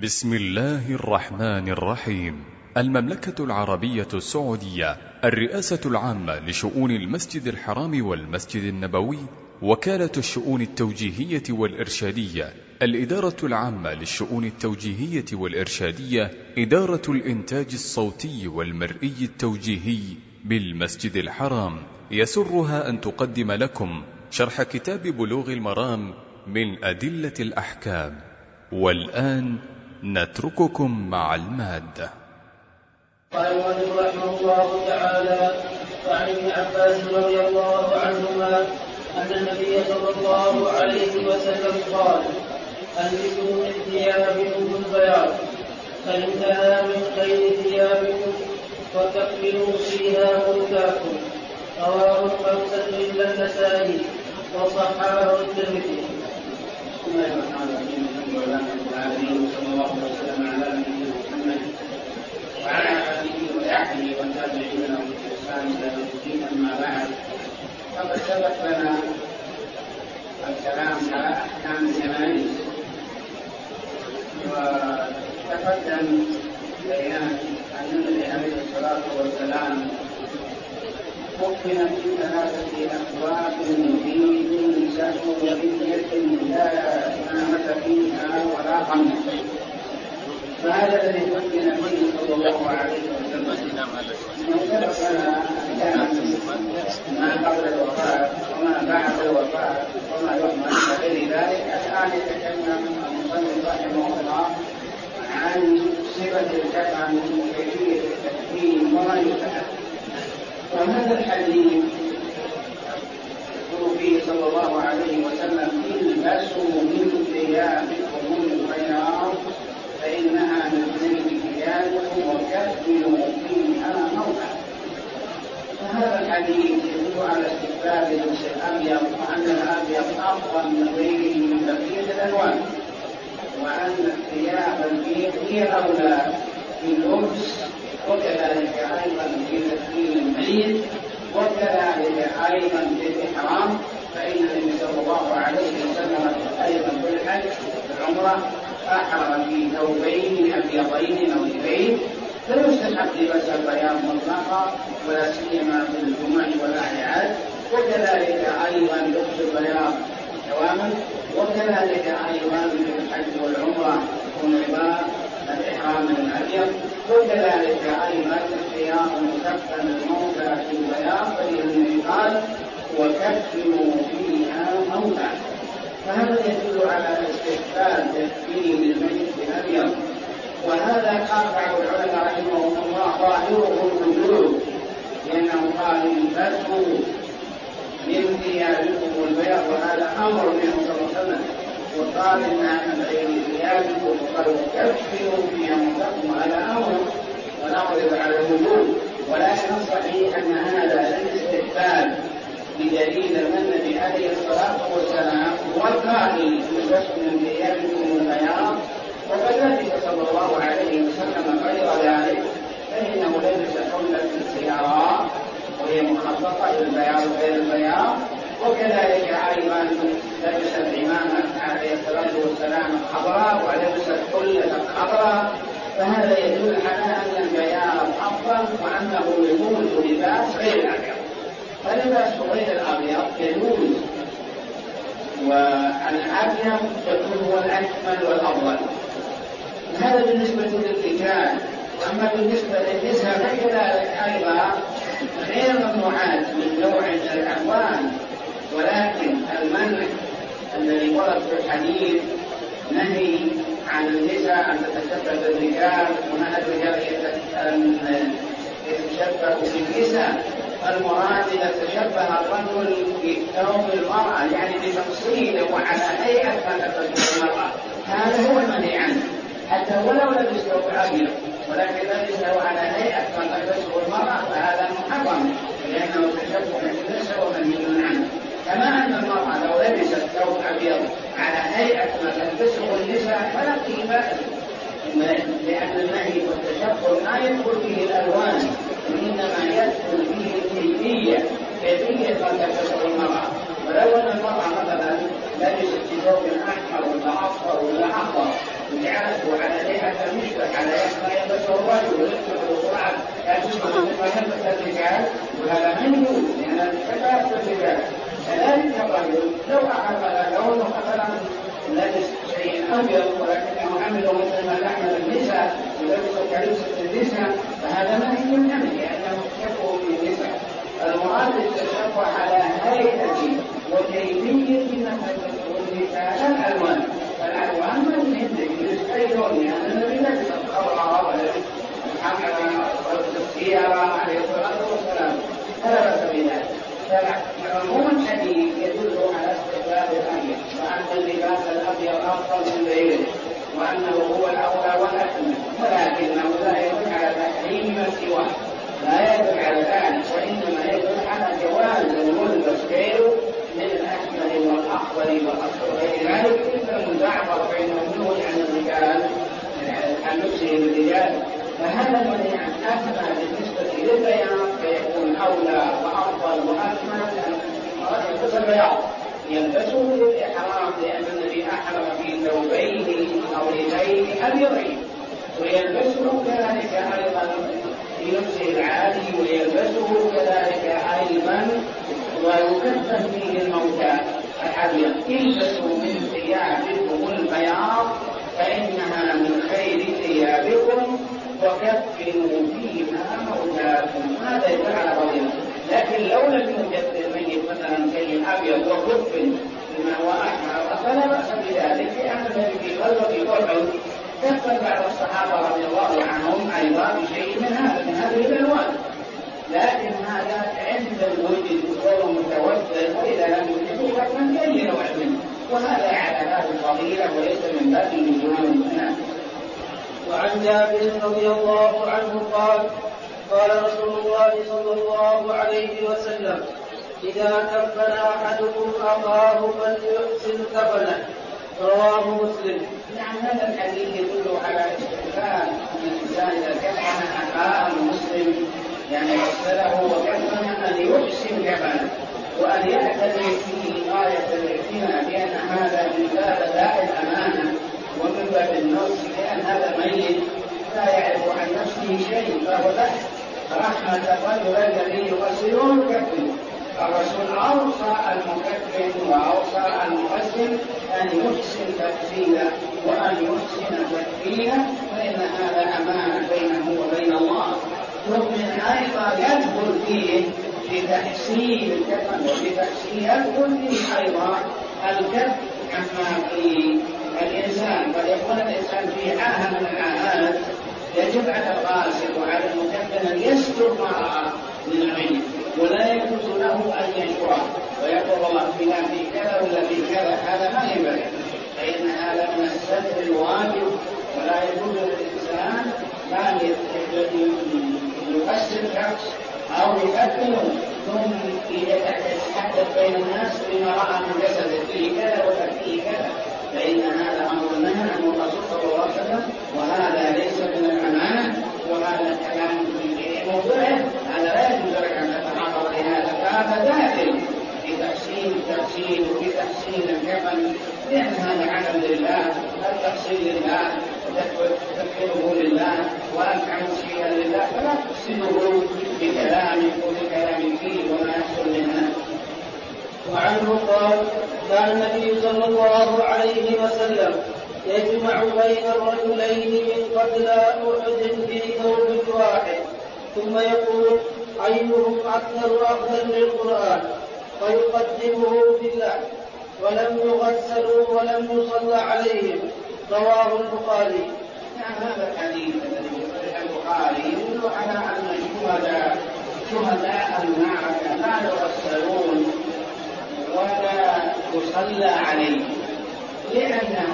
بسم الله الرحمن الرحيم. المملكة العربية السعودية، الرئاسة العامة لشؤون المسجد الحرام والمسجد النبوي، وكالة الشؤون التوجيهية والإرشادية، الإدارة العامة للشؤون التوجيهية والإرشادية، إدارة الإنتاج الصوتي والمرئي التوجيهي بالمسجد الحرام، يسرها أن تقدم لكم شرح كتاب بلوغ المرام من أدلة الأحكام. والآن نترككم مع المادة. قال المؤلف رحمه الله تعالى: وعن ابن عباس رضي الله عنهما أن النبي صلى الله عليه وسلم قال: ألبسوا من ثيابكم البياض، فإنها من خير ثيابكم، وتكملوا فيها موتاكم. رواه الخمسة إلا النسائي وصححه الترمذي. بسم الله الرحمن الرحيم. الحمد لله رب العالمين، وصلى الله وسلم على نبينا محمد وعلى آله وصحبه والتابعين لهم بإحسان إلى يوم الدين. أما بعد، فقد سبق لنا الكلام على أحكام الجنائز، وتقدم بيان أن النبي عليه الصلاة والسلام حكم في ثلاثة أبواب في كل سهولية لا إمامة فيها ولا قمة. فهذا الذي حكم فيه صلى الله عليه وسلم سبق لنا ما قبل الوفاة وما بعد الوفاة وما يحمل غير ذلك. الآن يتكلم المصنف رحمه الله عن صفة الكفن وكيفية التكفين وما يفعل. وهذا الحديث يقول فيه صلى الله عليه وسلم: البسوا من ثيابكم البياض فإنها من خير ثيابكم، وكفنوا فيها موتاكم. فهذا الحديث يدل على استحباب لبس الأبيض، وأن الأبيض أفضل من غيره من بقية الألوان، وأن الثياب البيض هي أولى باللبس، وكذلك أيضا في تكفين الميت، وكذلك أيضا في الإحرام. فإن النبي صلى الله عليه وسلم أيضا في الحج والعمرة أحرم في ثوبين أبيضين نظيفين، فيستحب لبس البياض مطلقا، ولا سيما في الجمع والأعياد، وكذلك أيضا لبس البياض دواما، وكذلك أيضا في الحج والعمرة ونظام الإحرام من الأبيض، وكذلك أيضا اختيار مكفن الموتى في البياض، فإنه قال: وكفنوا فيها موتاكم. فهذا يدل على استحباب تكفين الميت بالأبيض، وهذا قال بعض العلماء رحمهم الله ظاهره الوجوب، لأنه قال: البسوا من ثيابكم البياض، وهذا أمر منه صلى الله عليه وسلم. وقال: إنها من غير ثيابكم، وقال: وكفنوا فيها موتاكم. هذا أمر، ونعرض على الوجوب، ولكن الصحيح أن هذا الاستحباب بدليل أن النبي عليه الصلاة والسلام هو القائل: البسوا من ثيابكم البياض، وكذلك صلى الله عليه وسلم غير ذلك، فإنه لبس حلة السيارات وهي مخصصة للبياض غير البياض، وكذلك أيضا لبس الإمامة عليه الصلاة والسلام الخضراء، ولبس الحلة الخضراء. فهذا يدل على أن البياض أفضل، وأنه يجوز لباس غير الأبيض، فلباس غير الأبيض يجوز، والأبيض يكون هو الأكمل والأفضل. هذا بالنسبة للرجال. أما بالنسبة للنساء فكذلك أيضا غير ممنوعات من نوع من الألوان، ولكن المنع الذي ورد في الحديث نهي عن النساء أن تتشبه بالرجال، ونهى الرجال يتشبه بالنساء. المراد إذا تشبه الرجل بثوب المرأة، يعني بتفصيله وعلى هيئة ما تلبس المرأة، هذا هو المنهي عنه، حتى ولو لبس ثوب أبيض ولكن لبسه على هيئة ما تلبسه المرأة، فهذا محرم، لأنه تشبه بالنساء ومنهي عنه. كما أن المرأة لو لبست ثوب أبيض على هيئة ما تلبسه النساء فلا فيه بأس، لأن النهي والتشبه لا يدخل فيه الألوان، وإنما يدخل فيه كيفية ما تلبسه المرأة. ولو أن المرأة مثلا لبست ثوب أحمر ولا أصفر ولا أخضر وجعلته على هيئة لم يشترك على ما يلبسه الرجل ويشترك القرآن يشترك ما يلبس الرجال، وهذا من يوجد لأن الشباب الرجال. كذلك الرجل لو أخذ مثلا لبس شيء أبيض ولكنه عمله مثل ما تعمل النساء ولبسه كلبسة النساء، فهذا منهي عنه لأنه تشبه بالنساء. المراد التشبه على هيئة وكيفية والنساء الألوان. فالألوان من يجلس أي لون، يعني النبي لبس الخضراء ولبس الحمراء والسيارة عليه الصلاة والسلام فلا بأس بذلك. فعموم الحديث يدل على استحباب الأبيض، وأن اللباس الأبيض أفضل من غيره، وأنه هو الأولى والأكمل، ولكنه لا يدل على تحريم ما سواه، لا يدل على ذلك، وإنما يدل على جواز الملبس غيره من الأكمل والأفضل والأصل غير ذلك، إلا المزعفر بينهم عن الرجال عن نفسه الرجال. فهذا الذي أثنى بالنسبة للبيان فيكون أولى وأفضل وأكمل أن يلبس البياض يلبسه للإحرام، لأن الذي أحرم في ثوبين أو ردين أبيضين، ويلبسه كذلك أيضا في نفسه العادي، ويلبسه كذلك أيضا ويكفن فيه الموتى الأبيض. البسوا من ثيابكم البياض فإنها من خير ثيابكم وكفنوا فيها موتاكم. هذا يدل على فضيلة. لكن لو لم يوجد الميت مثلا شيء أبيض وكفن بما هو أحمر فلا بأس بذلك، لأن الذي في قلبه أحد كفن بعض الصحابة رضي الله عنهم أيضا بشيء من هذه الألوان. لكن هذا عند الوجد وهو متوسل، وإذا لم يوجد فمن أي نوع منه، وهذا على باب الفضيلة وليس من باب النجوم. وعن جابر رضي الله عنه قال قال رسول الله صلى الله عليه وسلم: إذا كفن أحدكم أخاه فليحسن كفنه. رواه مسلم. نعم، هذا الحديث يدل على استحباب أن الإنسان إذا كفن أخاه المسلم يعني غسله وكفن أن يحسن كفنه، وأن يعتني فيه غاية الاعتناء، لأن هذا من باب أداء الأمانة ومن باب النصح، لأن هذا ميت لا يعرف عن نفسه شيء، فهو له رحمة الرجل الذي يغسله ويكفنه. الرسول أوصى المكفن وأوصى المغسل أن يحسن تغسيله وأن يحسن تكفينه، فإن هذا أمانة بينه وبين الله. ومن أيضا يدخل فيه في تحسين الكفن وفي تحسين يدخل فيه أيضا الكف عما في الإنسان. قد يكون الإنسان في عاهة من العاهات يجب على الغاسل وعلى المكفن أن يستر ما رأى من العين، ولا يجوز له أن ينشره ويقول والله فلان في كذا ولا في كذا، هذا ما ينبغي، فإن هذا من الستر الواجب. ولا يجوز للإنسان أن يقسم شخص أو يكفنه ثم يتحدث بين الناس بما رأى من جسده فيه كذا ولا فيه كذا، فإن هذا أمر نهى عنه الرسول صلى الله عليه وسلم، وهذا ليس من الأمانة، وهذا الكلام في موضوعه هذا لا يجوز لك أن تتعرض لهذا. فهذا داخل في تحسين التغسيل وفي تحسين الكفن، لأن هذا عمل لله، التغسيل لله وتكفيره لله وأنت شيئا لله، فلا تفسده بكلامك وبكلام فيه وما يحصل منها. وعنه قال: كان النبي صلى الله عليه وسلم يجمع بين الرجلين من قتلى أحد في ثوب واحد، ثم يقول: أيهم أكثر أخذا للقرآن، فيقدمه في الله، ولم يغسلوا ولم يصلى عليهم. رواه البخاري. هذا الحديث الذي في البخاري يدل على أن شهداء المعركة لا يغسلون ولا يصلى عليهم، لأن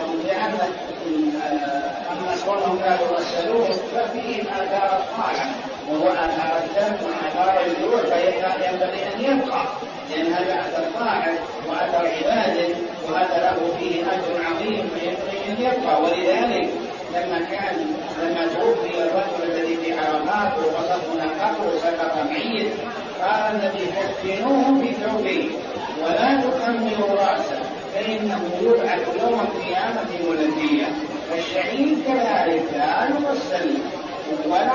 أما كونهم لا يغسلون ففيهم آثار الطاعة، وهو آثار الدم وآثار الجروح، فينبغي أن يبقى، لأن هذا أثر طاعة وأثر عبادة، وهذا له فيه أجر عظيم، فينبغي أن يبقى. ولذلك لما توفي الرجل الذي في عرفات ووصفنا قبره سقط ميت، قال النبي: كفنوه في ثوبه ولا تخمروا رأسه، فإنه يبعث يوم القيامة ملبيا. فالشهيد كذلك لا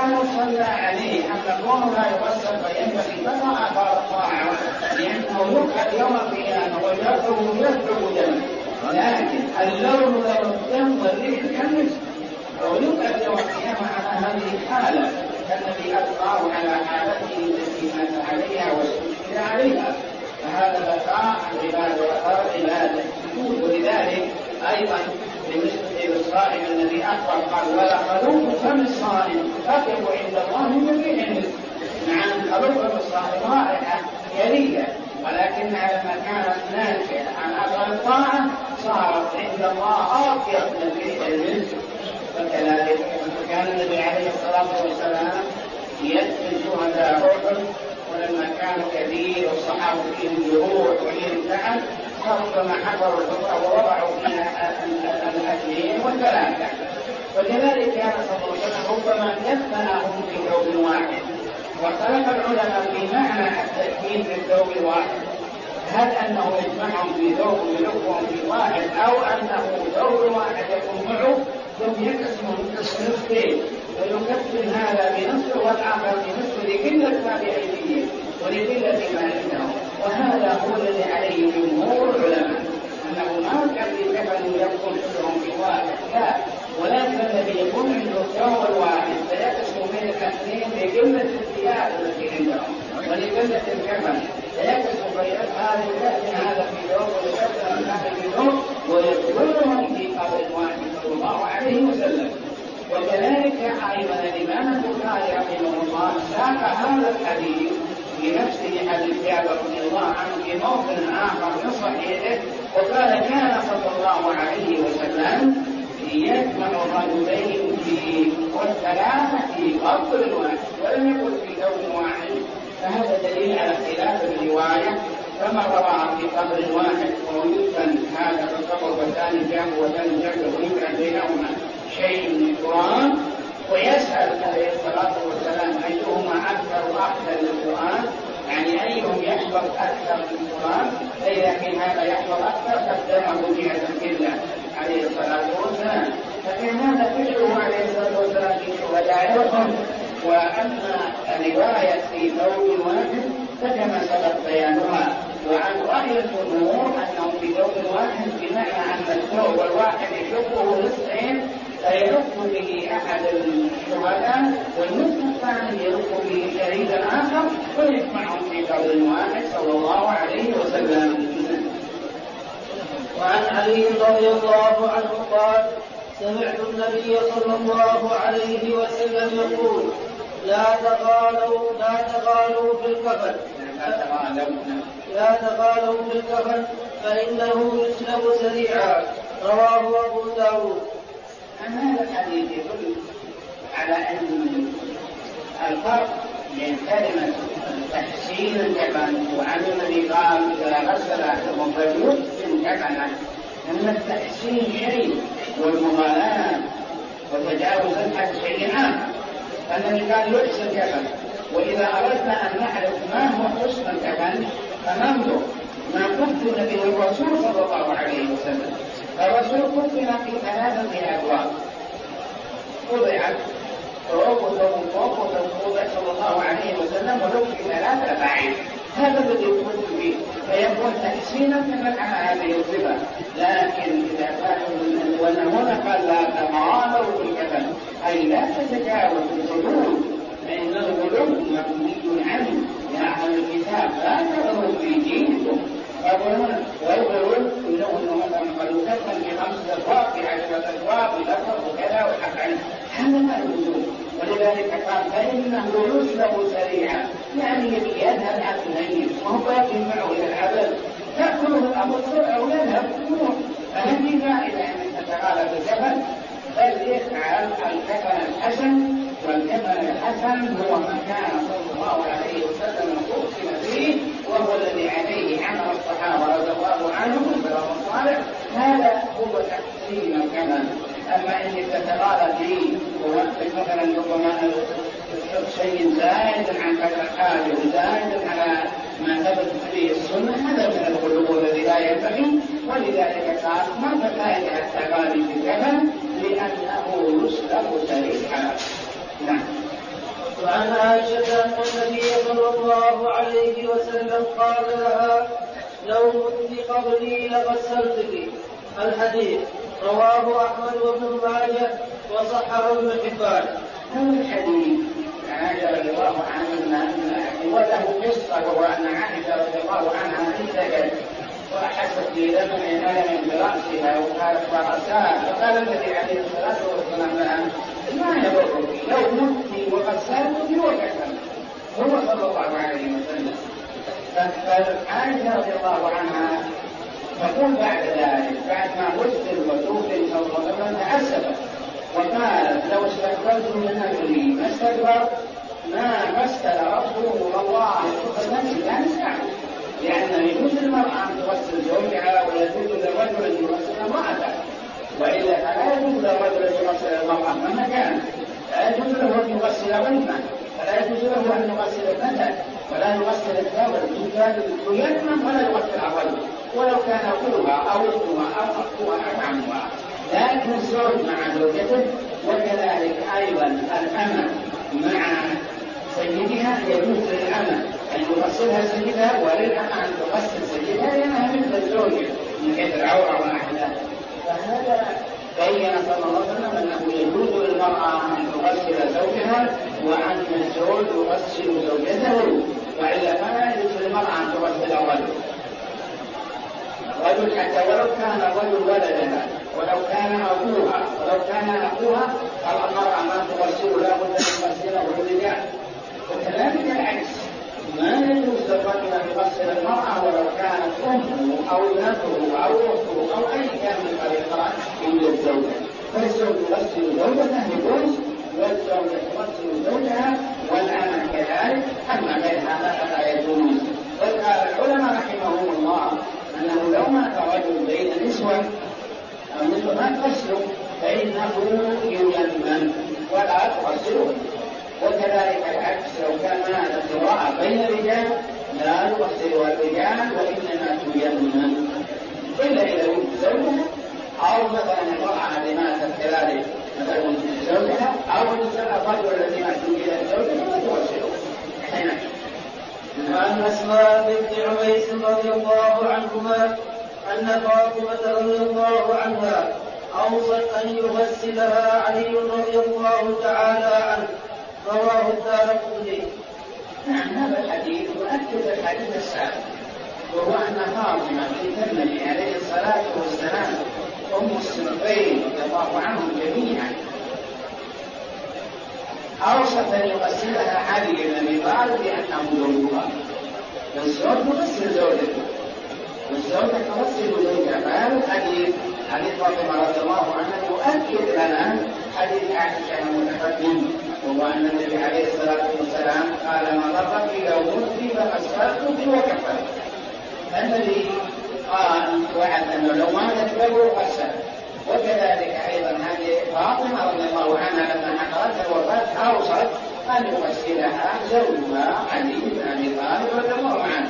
كان صلى عليه أما كونه لا يغسل فينبغي فما أثار الطاعة لأنه يقعد يوم القيامة ويخرج دمه، لكن اللون لون الدم والريح كالمسك ويقعد يوم القيامة على هذه الحالة كالذي أبقاه على حالته التي مات عليها واستشهد عليها، فهذا بقاء العباد وأثار العبادة. ولذلك أيضا بالنسبة للصائم الذي أخبر قال ولا خلوق فم الصائم أطيب عند الله من ريح المسك. نعم خلوق الصائم رائحة جليلة، ولكنها لما كانت ناشئة عن أثر الطاعة صارت عند الله أطيب من ريح المسك. وكذلك كان النبي عليه الصلاة والسلام يدفن شهداء أحد، ولما كانوا كثير والصحابة فيهم جروح وفيهم تعب فربما حفروا الحفرة ووضعوا فيها الأكلين والثلاثة. وكذلك كان صلى الله عليه وسلم ربما دفنهم في ثوب واحد. واختلف العلماء في معنى التدفين في الثوب الواحد، هل أنه يجمعهم في ثوب ويلقهم في واحد أو أنه ثوب واحد يكون معه ثم يقسمهم نصفين ويكفن هذا بنصف والآخر بنصف لقلة ما بأيديهم ولقلة ما عندهم. وهذا هو الذي عليه جمهور العلماء أنه ما كان يكفن يكون كلهم في واحد، لا، ولكن الذي يكون عنده الثوب الواحد فيقسم بين الاثنين لقلة الثياب التي عندهم ولقلة الكفن، فيقسم بين هذا في ثوب ويكفن هذا في ثوب ويدخلهم في قبر واحد صلى الله عليه وسلم. وكذلك أيضا الإمام البخاري رحمه الله ساق هذا الحديث بنفسه حديث جابر رضي الله عنه في موطن آخر من صحيحه، وقال كان صلى الله عليه وسلم يجمع الرجلين والثلاثة في قبر واحد ولم يكن في ثوب واحد، فهذا دليل على اختلاف الرواية. فمن رواها في قبر واحد ويدفن هذا في القبر والثاني جنبه والثاني جنبه ويجعل بينهما شيء من القرآن، ويسأل عليه الصلاة والسلام أيهما أكثر وأحسن للقرآن، يعني أيهم يحفظ أكثر من القرآن، فإذا كان هذا يحفظ أكثر قدمه جهة القبلة عليه الصلاة والسلام. فكان هذا فعله عليه الصلاة والسلام في شهدائهم. وأما الرواية في ثوب واحد فكما سبق بيانها. وعن رأي الجمهور أنه في ثوب واحد بمعنى أن الثوب الواحد يشقه نصفين فيلف به أحد الشهداء والنصف الثاني يلف به شهيدا آخر ويجمعهم في ثوب واحد صلى الله عليه وسلم. وعن علي رضي الله عنه قال سمعت النبي صلى الله عليه وسلم يقول لا تغالوا في الكفن فإنه يسلب سريعا. رواه أبو داود. هذا الحديث يدل على أن الفرق بين كلمة تحسين الكفن وعن الذي قال إذا غسل أحدهم فليحسن كفنه، أن التحسين شيء والمغالاة وتجاوز الحد شيء آخر. الذي قال يحسن كفن، وإذا أردنا أن نعرف ما هو حسن الكفن فننظر ما كفن به الرسول صلى الله عليه وسلم. الرسول كفن في 3 أبواب، وضعت وضع صلى الله عليه وسلم ولو في 3 أبعاد. هذا الذي يكون به فيكون تحسينا كما على هذه الصفة. لكن إذا كانوا هنا قال لا تغالوا في الكفن أي لا تتجاوز الغلو، فإن الغلو مبني عنه يا أهل الكتاب لا تغلوا في دينكم. والغلو إنه مثلا قد يكفن في 5 أبواب في 10 أبواب يلفظ وكذا ويفعل، هذا ما الغلو. ولذلك قال فإنه يسلب سريعا، يعني يذهب عن الميت وهو باقي معه إلى العبد تأكله الأبصر أو يذهب منه. فهذه فائدة أن تتغالى بالكفن، بل يفعل الكفن الحسن، والكفن الحسن هو ما كان صلى الله عليه وسلم قسم فيه وهو الذي عليه عمل الصحابة رضي الله عنهم والسلام الصالح. هذا هو تحسين الكفن. أما إن تتغالى فيه ووقت مثلا ربما شيء زائد عن قدر الحاجة وزائد على ما ثبت فيه السنة، هذا من الغلو الذي لا ينبغي. ولذلك قال ما فائدة التغالي في الكفن لأنه يسلب سريعا. نعم. وعن عائشة أن النبي صلى الله عليه وسلم قال لها لو مت قبلي لغسلتك. الحديث رواه أحمد وابن ماجه وصححه ابن حبان. هذا الحديث عن عائشة رضي الله عنها وله قصة، وهو أن عائشة رضي الله عنها انتهت وأحست بلمع ألم برأسها وقالت فرأسها، فقال النبي عليه الصلاة والسلام لها ما يضرك لو مت وغسلتك وكفنت. هو صلى الله عليه وسلم. فعائشة رضي الله عنها تقول بعد ذلك بعد ما غسل وتوفي صلى الله عليه وسلم تأسفت وقالت لو استقبلت من أمري ما استكبرت ما غسل رسول الله فنفسي لا نستعمل، لأن يجوز للمرأة أن تغسل زوجها ويجوز للرجل أن يغسل امرأته، وإلا فلا يجوز للرجل أن يغسل المرأة مهما كان، لا يجوز له أن يغسل غنمه، فلا يجوز له أن يغسل ابنته، ولا يغسل الثوب يتيمم ولا يغسل الرجل ولو كان أخوها أو أختها أو أخوها أو عمها. لكن الزوج مع زوجته وكذلك أيضا الأمة مع سيدها يجوز للأمة أن يغسلها سيدها وللأمة أن تغسل سيدها لأنها مثل الزوجة من حيث العورة وأحداث. فهذا بين صلى الله عليه وسلم أنه يجوز للمرأة أن تغسل زوجها وأن الزوج يغسل زوجته، وإلا فلا يجوز للمرأة أن تغسل الرجل حتى ولو كان الرجل ولدها ولو كان أخوها المرأة ما تغسل لا بد أن تغسله الرجال. وكذلك العكس ما يجوز للرجل أن يغسل المرأة ولو كانت أمه أو ابنته أو أخته أو أي كان من الطريقات إلا الزوجة. فالزوج يغسل زوجته يجوز والزوجة تغسل زوجها والأمة كذلك، أما غير هذا فلا يجوز. وقال العلماء رحمهم الله أنه لو مات رجل بين نسوة أو نسوة ما تغسله فإنه ييمم ولا تغسله. وكذلك العكس لو كان هذا امرأة بين رجال لا يغسلها الرجال وإنما تيمم، إلا إذا وجد زوجها أو مثلا المرأة التي ماتت كذلك مثلا زوجها أو الرجل الذي مات بين زوجها لا تغسله. عن أسماء بنت عميس رضي الله عنهما أن فاطمة رضي الله عنها أوصت أن يغسلها علي رضي الله تعالى عنه. رواه الدارقطني. نعم هذا الحديث يؤكد الحديث السابق، وهو أن فاطمة بنت النبي عليه الصلاة والسلام أم الصنفين رضي الله عنهم جميعا أوصت أن يغسلها علي بن أبي طالب لأنه زوجها، والزوج يغسل زوجته والزوجة تغسل زوجها. فهذا الحديث حديث فاطمة رضي الله عنها يؤكد لنا حديث عائشة المتقدم، وهو أن النبي عليه الصلاة والسلام قال ما ضرك لو مت فغسلتك وكفنت. الذي قال وعد أنه لو ماتت له غسل. وكذلك أيضا هذه فاطمة رضي الله عنها لما حضرتها الوفاة أوصت أن يغسلها زوجها علي بن أبي طالب رضي الله عنه.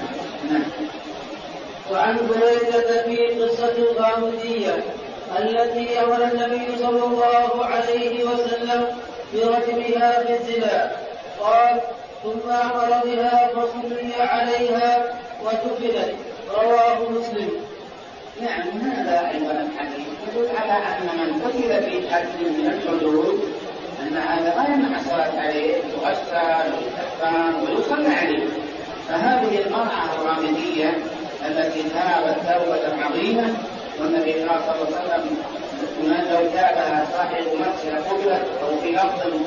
وعن بريدة في قصة الغامدية التي أمر النبي صلى الله عليه وسلم برجمها في الزنا قال ثم أمر بها فصلي عليها وكفنت. رواه مسلم. نعم هذا أيضا الحديث يدل على أن من قتل في حد من الحدود أن هذا ما يمنع الصلاة عليه، تغسل ويكفن ويصلى عليه. فهذه المرأة الغامدية التي تابت توبة عظيمة، والنبي صلى الله عليه وسلم لو تابها صاحب مكة قبلت، أو في لفظ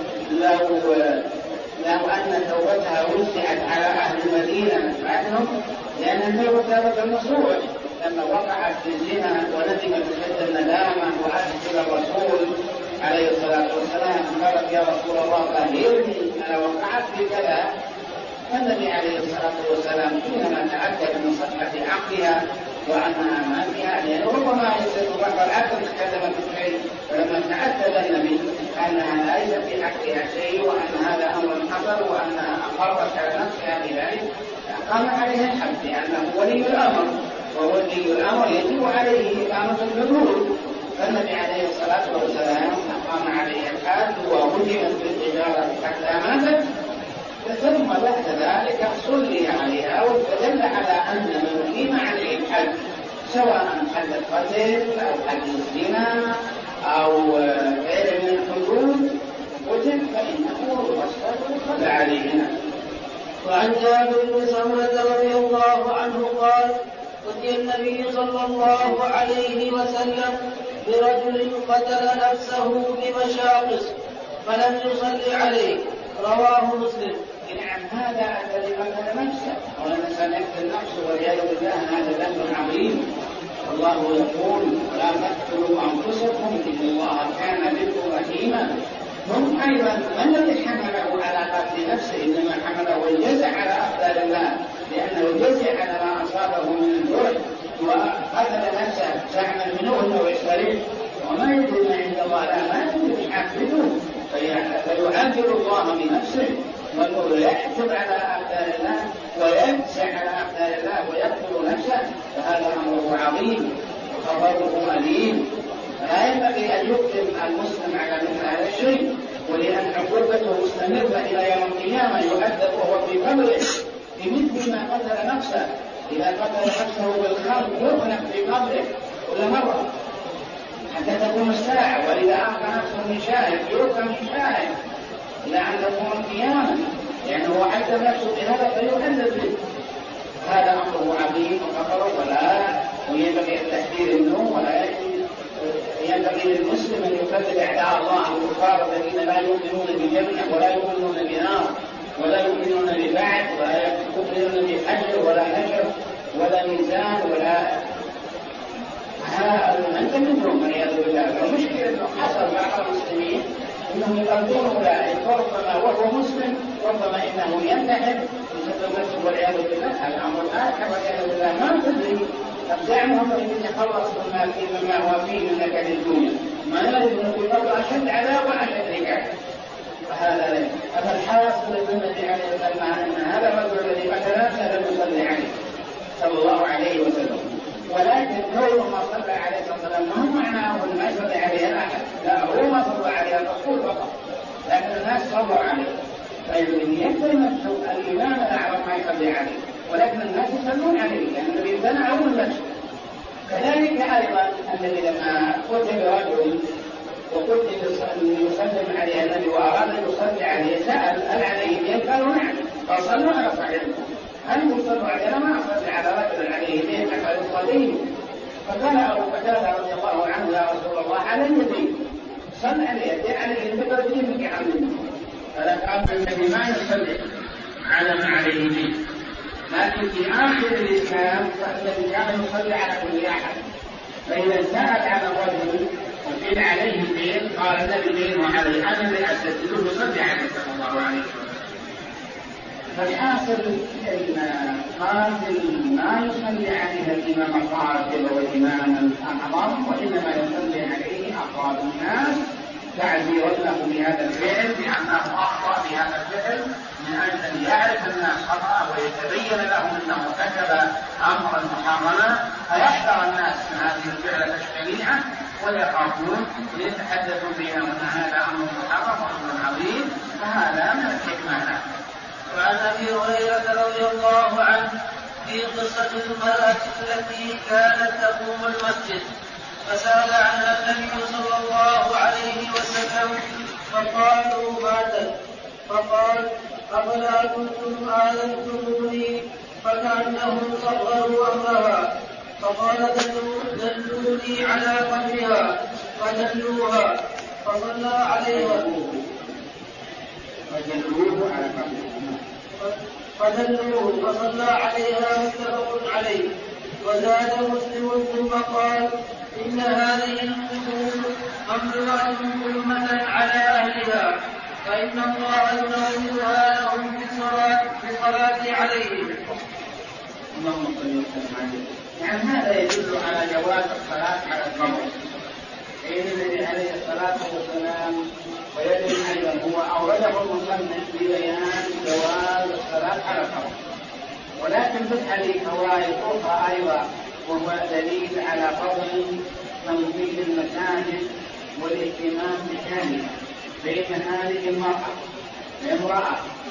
لو أن توبتها وسعت على أهل المدينة بعدهم، لأن النبي توبة النصوح لما وقعت في الزنا وندمت بشدة الندامة وأتت إلى الرسول عليه الصلاة والسلام قالت يا رسول الله طهرني أنا وقعت في كذا. فالنبي عليه الصلاة والسلام حينما تأكد من صحة عقلها وأنها ما فيها، لأنه ربما يصير بعض العقل تكلم في الشيء، فلما تأكد النبي أنها ليس في عقلها شيء وأن هذا أمر حصل وأنها أقرت على نفسها بذلك قام عليها الحد، لأنه ولي الأمر، وولي الأمر يجب عليه إقامة الحدود. فالنبي عليه الصلاة والسلام أقام عليها الحد ورجمت بالحجارة حتى ماتت، ثم بعد ذلك صلي عليها، ودل على أن من قيم عليه الحد سواء حد القتل أو حد الزنا أو غير من الحدود وجد فإنه يصلى عليهما. وعن جابر بن سمرة رضي الله عنه قال: أتي النبي صلى الله عليه وسلم برجل قتل نفسه بمشاقص فلم يصل عليه، رواه مسلم. نعم، هذا الذي قتل نفسه، والإنسان يقتل نفسه والعياذ بالله هذا ذنب عظيم. الله يقول: ولا تقتلوا أنفسكم إن الله كان بكم رحيما. ثم أيضا من الذي حمله على قتل نفسه؟ إنما حمله الجزع على أقدار الله، لأنه الجزع على ما أصابه من الجرح، وقتل نفسه زعما منه أنه يشترك وما يدري ما عند الله، لا ما يدري يحفظه فيعذر الله بنفسه ويحكم على أقدار الله ويجزع على أقدار الله ويقتل نفسه، فهذا أمره عظيم وخبره أليم. لا ينبغي أن يقدم المسلم على مثل هذا الشيء، ولأن عقوبته مستمرة إلى يوم القيامة، يؤدب وهو في قبره بمثل ما قتل نفسه. إذا قتل نفسه بالخلق يغلق في قبره كل مرة حتى تكون الساعة، وإذا أعطى نفسه من شاهد يركى من شاهد إلى أن تكون القيامة، لأنه عذب نفسه بهذا فيؤدب به. هذا أمره عظيم وخطره، ولا ينبغي التحذير منه، ولا ينبغي للمسلم أن يكذب أعداء الله الكفار الذين لا يؤمنون بجنة ولا يؤمنون بنار ولا يؤمنون ببعث ولا يؤمنون بأجر ولا نشر ولا ميزان ولا أنت منهم والعياذ بالله. المشكلة أنه حصل بعض المسلمين أنهم يقدرون أولئك، ربما وهو مسلم ربما إنه ينتحر بسبب نفسه والعياذ بالله. هذا أمر آخر والعياذ بالله، ما تدري أبداعهم أن يتخلص مما هو فيه من نكد الدنيا، ما يريد أن يكون أشد عذاب وأشد ركاب. فهذا ليه فالحاصل الذي عليه وسلم أن هذا الرجل الذي قتل نفسه لم يصلي عليه صلى الله عليه وسلم، ولكن هو ما صلى عليه الصلاة والسلام ما هو معناه أنه ما يصلي عليه أحد، لا هو ما صلى عليه الرسول فقط، لكن الناس صلوا عليه. فإذا يكفي نفسه الإمام الأعظم ما يصلي عليه، ولكن الناس يصلون عليه لأن الذي امتنع من نفسه. كذلك أيضا الذي لما قتل رجل وقلت أن يسلم عليه النبي وأراد أن يصلي عليه سأل هل عليه دين؟ قالوا نعم، فصلوا على صاحبه. هل يصلوا عليه؟ أنا ما أصلي على رجل عليه دين حتى يصلي. فقال أبو قتادة رضي الله عنه: يا رسول الله علي دين، صل عليه دين عليه بقدر دينك عنه. فقال النبي ما يصلي على ما عليه دين، لكن في آخر الإسلام فالذي كان يصلي على كل أحد. فإذا سأل على الرجل وقيل عليه دين قال النبي دين وعليه، أنا اللي أستدله يصلي عليه صلى الله عليه وسلم. فالحاصل أن قاتل ما يصلي عليه الإمام القاتل والإمام الأعظم، وإنما يصلي عليه أقرب الناس تعذيرا له بهذا الفعل لأنه أخطأ بهذا الفعل، من أجل أن يعرف الناس خطأ ويتبين لهم أنه كتب أمرا محرما، فيحذر الناس من هذه الفعلة الشنيعة ويخافون ويتحدثون بينهم أن هذا أمر محرم وأمر عظيم، فهذا من الحكمة. وعن أبي هريرة رضي الله عنه في قصة المرأة التي كانت تقوم المسجد فسأل عنها النبي صلى الله عليه وسلم فقالوا ماتت، فقال: أفلا كنتم آذنتموني؟ فكأنهم صغروا أمرها، فقال: دلوني على قبرها، فدلوها فصلى عليها فدلوه فصلى عليها، متفق عليه. وزاد مسلم ثم قال: إن هذه القبور مملوءة ظلمة على أهلها، فإن الله ينورها لهم بالصلاة عليهم. اللهم صل وسلم عليه. يعني هذا يدل على جواز الصلاة على القبر، النبي عليه الصلاة والسلام، ويدل أيضا هو أورده المصنف ببيان جواز الصلاة على القبر، ولكن بالحديث فوائد أخرى أيضا، وهو دليل على فضل تنظيف المساجد والاهتمام بشأنها، فإن هذه المرأة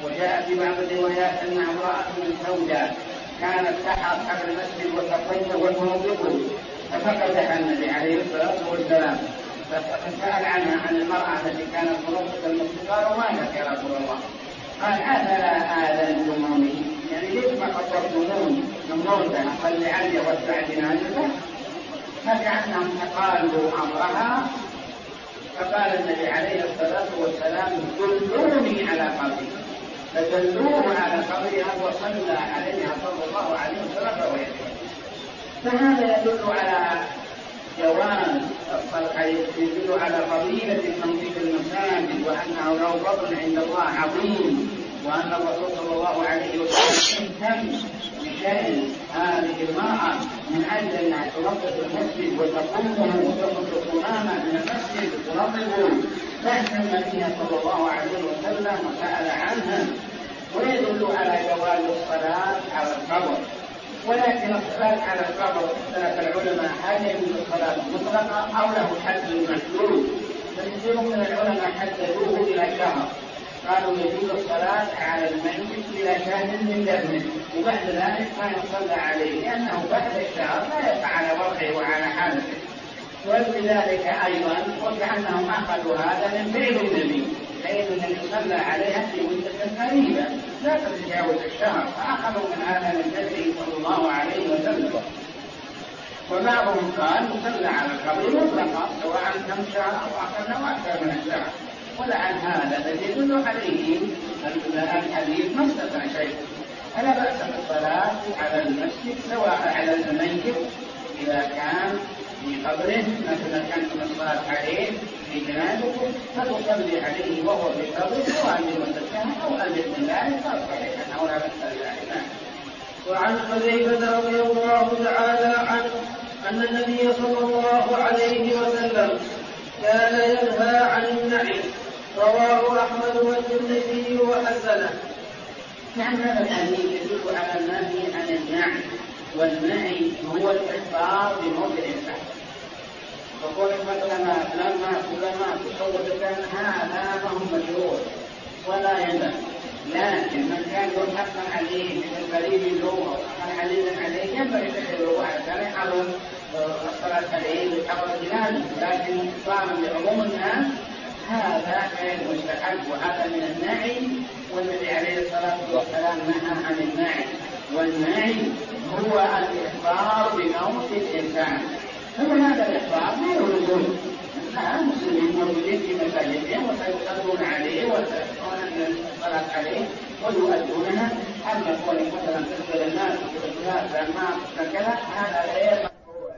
وجاء في بعض الروايات أن امرأة سوداء كانت تحت حول المسجد وتطير وتنظفه ففقدها النبي عليه الصلاة والسلام، فسأل عنها عن المرأة التي كانت تنظف المسجد، قالوا ما لك يا رسول الله؟ قال أفلا آذنتموني، يعني ليش ما خطرتموني نموذج أقل علي واتبع جنازته؟ فكأنهم أقالوا أمرها، فقال النبي عليه الصلاة والسلام دلوني على قبري، فدلوه على قبرها وصلى عليها صلى الله عليه وسلم ويده. فهذا يدل على جواز الصلاة، يدل على فضيلة تنظيف المساجد وأنه له فضل عند الله عظيم، وأن الرسول صلى الله عليه وسلم اهتم بشأن هذه المرأة من أجل أنها تنظف المسجد وتقومه وتنظف الصنامة من المسجد وتنظفه، فاهتم بها صلى الله عليه وسلم وسأل عنها. ويدل على جواز الصلاة على القبر، ولكن الصلاة على القبر اختلف العلماء هل يجوز الصلاة مطلقة أو له حد محدود، فكثير من العلماء حددوه إلى شهر، قالوا يجوز الصلاة على الميت إلى شهر من دفنه، وبعد ذلك ما يصلى عليه لأنه بعد الشهر لا يقع على وضعه وعلى حالته. ولذلك أيضا وكأنهم أخذوا هذا من فعل النبي، حيث أن يصلى عليها في مدة قريبة لا تتجاوز الشهر، فأخذوا من هذا من فعله صلى الله عليه وسلم. وبعضهم قال يصلى على القبر مطلقا سواء كم شهر أو أقل أو أكثر من الشهر، ولعل هذا الذي يدل عليه الحديث ما استثنى شيء. فلا بأس بالصلاة على المسجد سواء على الميت إذا كان في قبره، مثلا كانت الصلاة عليه في جنازته فتصلي عليه وهو في قبره سواء بمسجد أو بسم الله فصحيح أو لا بأس بذلك. وعن حذيفة رضي الله تعالى عنه أن النبي صلى الله عليه وسلم كان ينهى عن النعي، رواه أحمد والترمذي وحسنه. نعم، هذا الحديث يدل على النهي عن النعي، والنعي هو الإخبار بموضع البحث، وقول مثلا لما تصور كان هذا هم مشروع ولا ينبغي، لكن من كان له حقا عليه من قريب له او حقا عليه ينبغي تحريره على يحرم الصلاة عليه ويحرم الجنازة، لكن إخبارا بعموم الناس هذا غير مستحب وهذا من النعي، والنبي عليه الصلاة والسلام نهى عن النعي، والنعي هو الإخبار بموت الإنسان. فهذا الإخبار غير لزوم، المسلمين موجودين في مساجدهم وسيصلون عليه وسيؤدون الصلاة عليه ويؤدونها، أما قول مثلا تسأل الناس ما كذا هذا غير مشروع.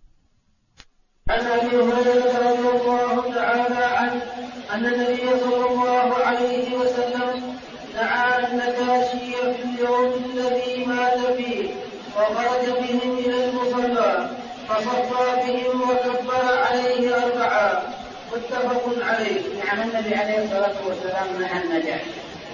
عن أبي هريرة رضي الله تعالى عنه أن النبي صلى الله عليه وسلم دعا النجاشي في اليوم الذي مات فيه وخرج بهم إلى المصلى فصلى بهم وكبر عليه 4، متفق عليه. نعم، النبي عليه الصلاة والسلام نهى النجاشي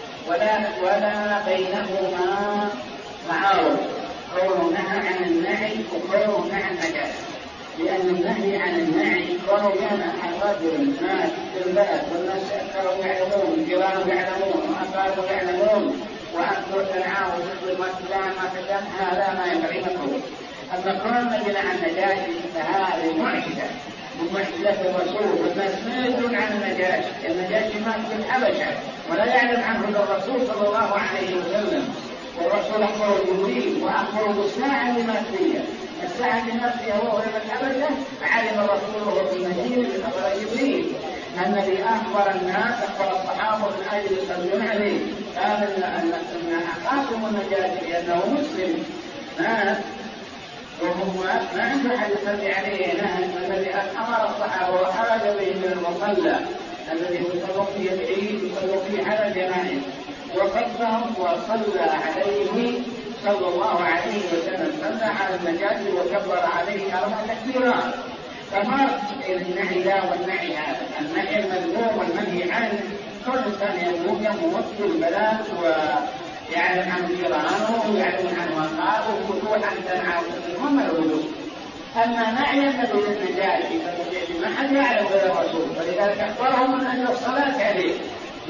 ولا بينهما معارض، قوله نهى عن النعي وقوله نهى عن النجاشي، لأن النهي عن النعي قالوا ينهى عن رجل مات في البلد والناس أكثروا يعلمون، الجيران يعلمون وأقاربوا يعلمون، وأنتم تنعاوا ضد ما تدام، هذا ما ينبغي مكروه. أما قال النبي عن النجاشي فهذه معجزة من معجزات الرسول، والناس ما يدرون عن النجاشي مات في الحبشة ولا يعلم عنه إلا الرسول صلى الله عليه وسلم، والرسول أخبره جبريل وأخبره بالساعة المادية، الساعة المادية وهو في الحبشة، علم الرسول وهو في المدينة بخبر جبريل. الذي أخبر الناس أخبر الصحابة من أجل يصلون عليه، قال أن أخاكم النجاشي لأنه مسلم مات وهو ما عنده أحد يصلي عليه، الذي أمر الصحابة وخرج به من المصلى الذي يصلون فيه العيد يصلون فيه على الجنائز، وقدهم وصلى عليه صلى الله عليه وسلم، صلى على النجاشي وكبر عليه 4 تكبيرات. فما النهي لا والنهي هذا، النهي المذموم والنهي عنه كل إنسان يموت في البلاد ويعلم عن جيرانه ويعلم عنه أصحابه وفتوحا تنعى هم الوجود. أما نعي النبي للنجاشي ما حد يعلم غير الرسول، فلذلك أخبرهم من أجل الصلاة عليه، يعني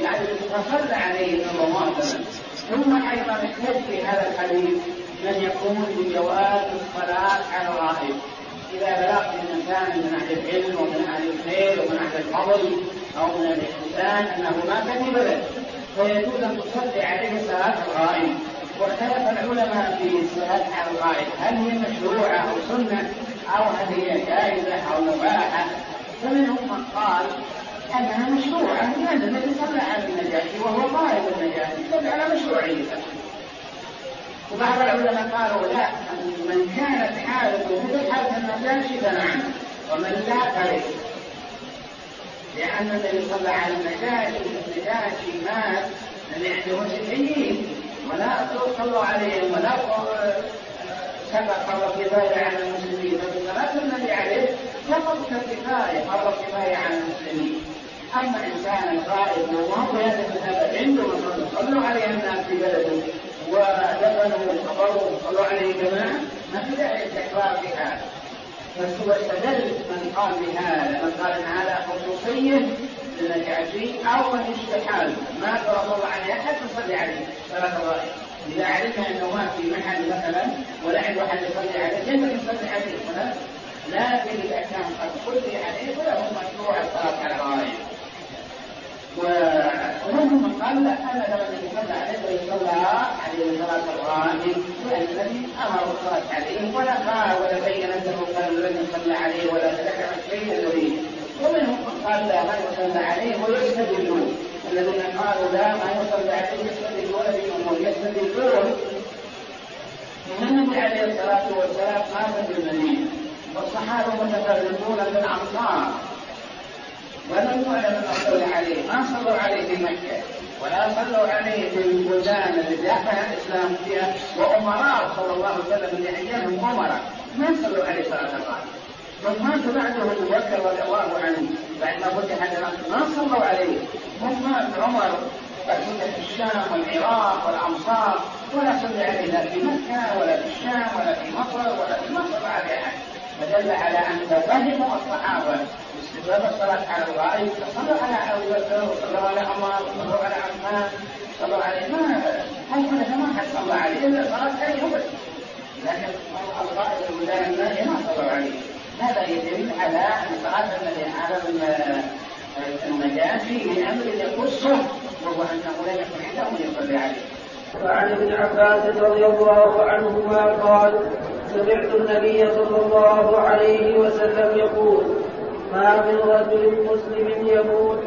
فصلى عليه صلى الله عليه وسلم. ثم أيضا احتج في هذا الحديث من يقوم بجواز الصلاة على الغائب إذا بلغت الإنسان من أهل العلم ومن أهل الخير ومن أهل الفضل أو من الإحسان أنه مات في بلد فيجوز أن تصلي عليه صلاة الغائب. واختلف العلماء في الصلاة على الغائب هل هي مشروعة أو سنة أو هل هي جائزة أو مباحة. فمنهم من قال أنها مشروعة لأن النبي صلى على النجاشي وهو قائد النجاشي صلى على مشروعيته. وبعض العلماء قالوا لا، من كانت حالته مثل حالة النجاشي فنعم ومن لا فليس، لأن النبي صلى على النجاشي مات من 61 ولا صلوا عليهم ولا سبق فرض كفاية على المسلمين، فبصلاة النبي عليه سقط كفاية فرض كفاية على المسلمين. أما إنسان غائب وهو يذهب عنده صلوا عليه الناس في بلده ودفنوا وقبروا صلوا عليه جماعة ما في داعي للتكرار في هذا. بس هو استدل من قال بهذا، من قال ان هذا خصوصيه للنجاشي او من استحال ما فرض الله عليه احد يصلي عليه صلاه الغائب. اذا علمنا انه ما في محل مثلا ولا عنده احد يصلي عليه يمكن يصلي عليه هنا، لكن اذا كان قد صلي عليه فله مشروع الصلاه على الغائب. ومنهم من قال لا، انا لما يصلى عليه فيصلى عليه صلاه الغائب لان الذي امر الصلاه عليه ولا قال ولا بين انه قال لن يصلى عليه ولا ذكر الشيء الذي. ومنهم من قال لا، ما يصلى عليه ويستدلون. الذين قالوا لا ما يصلى عليه يستدلون بأمور يستدلون من النبي عليه الصلاه والسلام مات بالمدينه والصحابه متفرقون بالامصار ولم يعلم أن صلوا عليه، ما صلوا عليه في مكة ولا صلوا عليه في البلدان التي دخل الإسلام فيها وأمراء صلى الله عليه وسلم اللي أيامهم أمراء ما صلوا عليه صلاة الغائب. ثم مات بعده أبو بكر رضي الله عنه بعد ما فتح مكة ما صلوا عليه. ثم مات عمر قد فتح الشام والعراق والأمصار ولا صلى عليه لا في مكة ولا في الشام ولا في مصر ولا في مصر عليه أحد. فدل على أن فهموا الصحابة استحباب الصلاة على الغائب صلوا على أبي بكر وصلوا على عمر وصلوا على عثمان صلوا عليه. ما حد صلى عليه إلا صلاة عليه بس، لكن الغائب البلدان الناس ما صلوا عليه. هذا يدل على أن صلاة النبي على النجاشي بأمر يخصه وهو أنه لا يكون عنده من يصلي عليه. وعن ابن عباس رضي الله عنهما قال سمعت النبي صلى الله عليه وسلم يقول ما من رجل مسلم يموت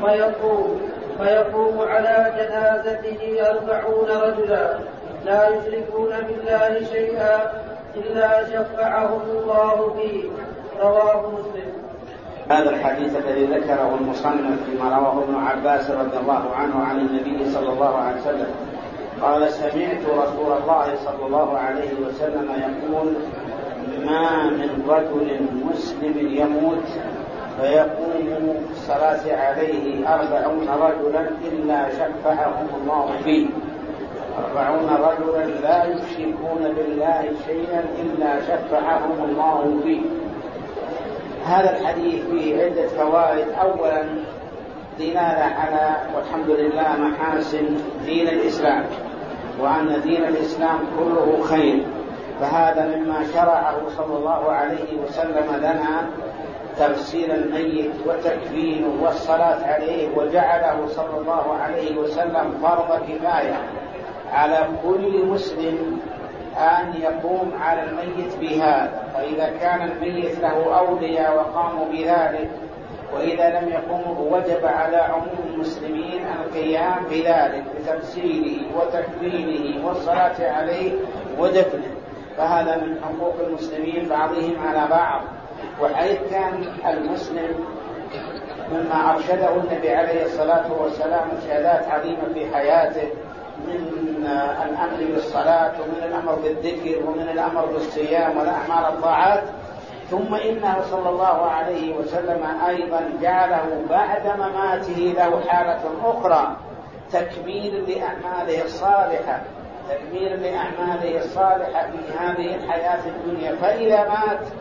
فيقوم على جنازته 40 رجلا لا يشركون بالله شيئا إلا شفعهم الله فيه. رواه مسلم. هذا الحديث الذي ذكره المصنف فيما رواه ابن عباس رضي الله عنه عن النبي صلى الله عليه وسلم قال سمعت رسول الله صلى الله عليه وسلم يقول ما من رجل مسلم يموت فيقوم الصلاة عليه 40 رجلا إلا شفعهم الله فيه. 40 رجلا لا يشركون بالله شيئا إلا شفعهم الله فيه. هذا الحديث فيه عدة فوائد. أولا دلالة على والحمد لله محاسن دين الإسلام وأن دين الإسلام كله خير، فهذا مما شرعه صلى الله عليه وسلم لنا تغسيل الميت وتكفينه والصلاة عليه، وجعله صلى الله عليه وسلم فرض كفاية على كل مسلم أن يقوم على الميت بهذا. فإذا كان الميت له أولياء وقاموا بذلك وإذا لم يقوموا وجب على عموم المسلمين القيام بذلك بتغسيله وتكفينه والصلاة عليه ودفنه. فهذا من حقوق المسلمين بعضهم على بعض. وحيث كان المسلم مما أرشده النبي عليه الصلاة والسلام إرشادات عظيمة في حياته من الأمر بالصلاة ومن الأمر بالذكر ومن الأمر بالصيام والأعمال الطاعات، ثم إنه صلى الله عليه وسلم أيضا جعله بعد مماته له حالة أخرى تكميل لأعماله الصالحة في هذه الحياة الدنيا. فإذا مات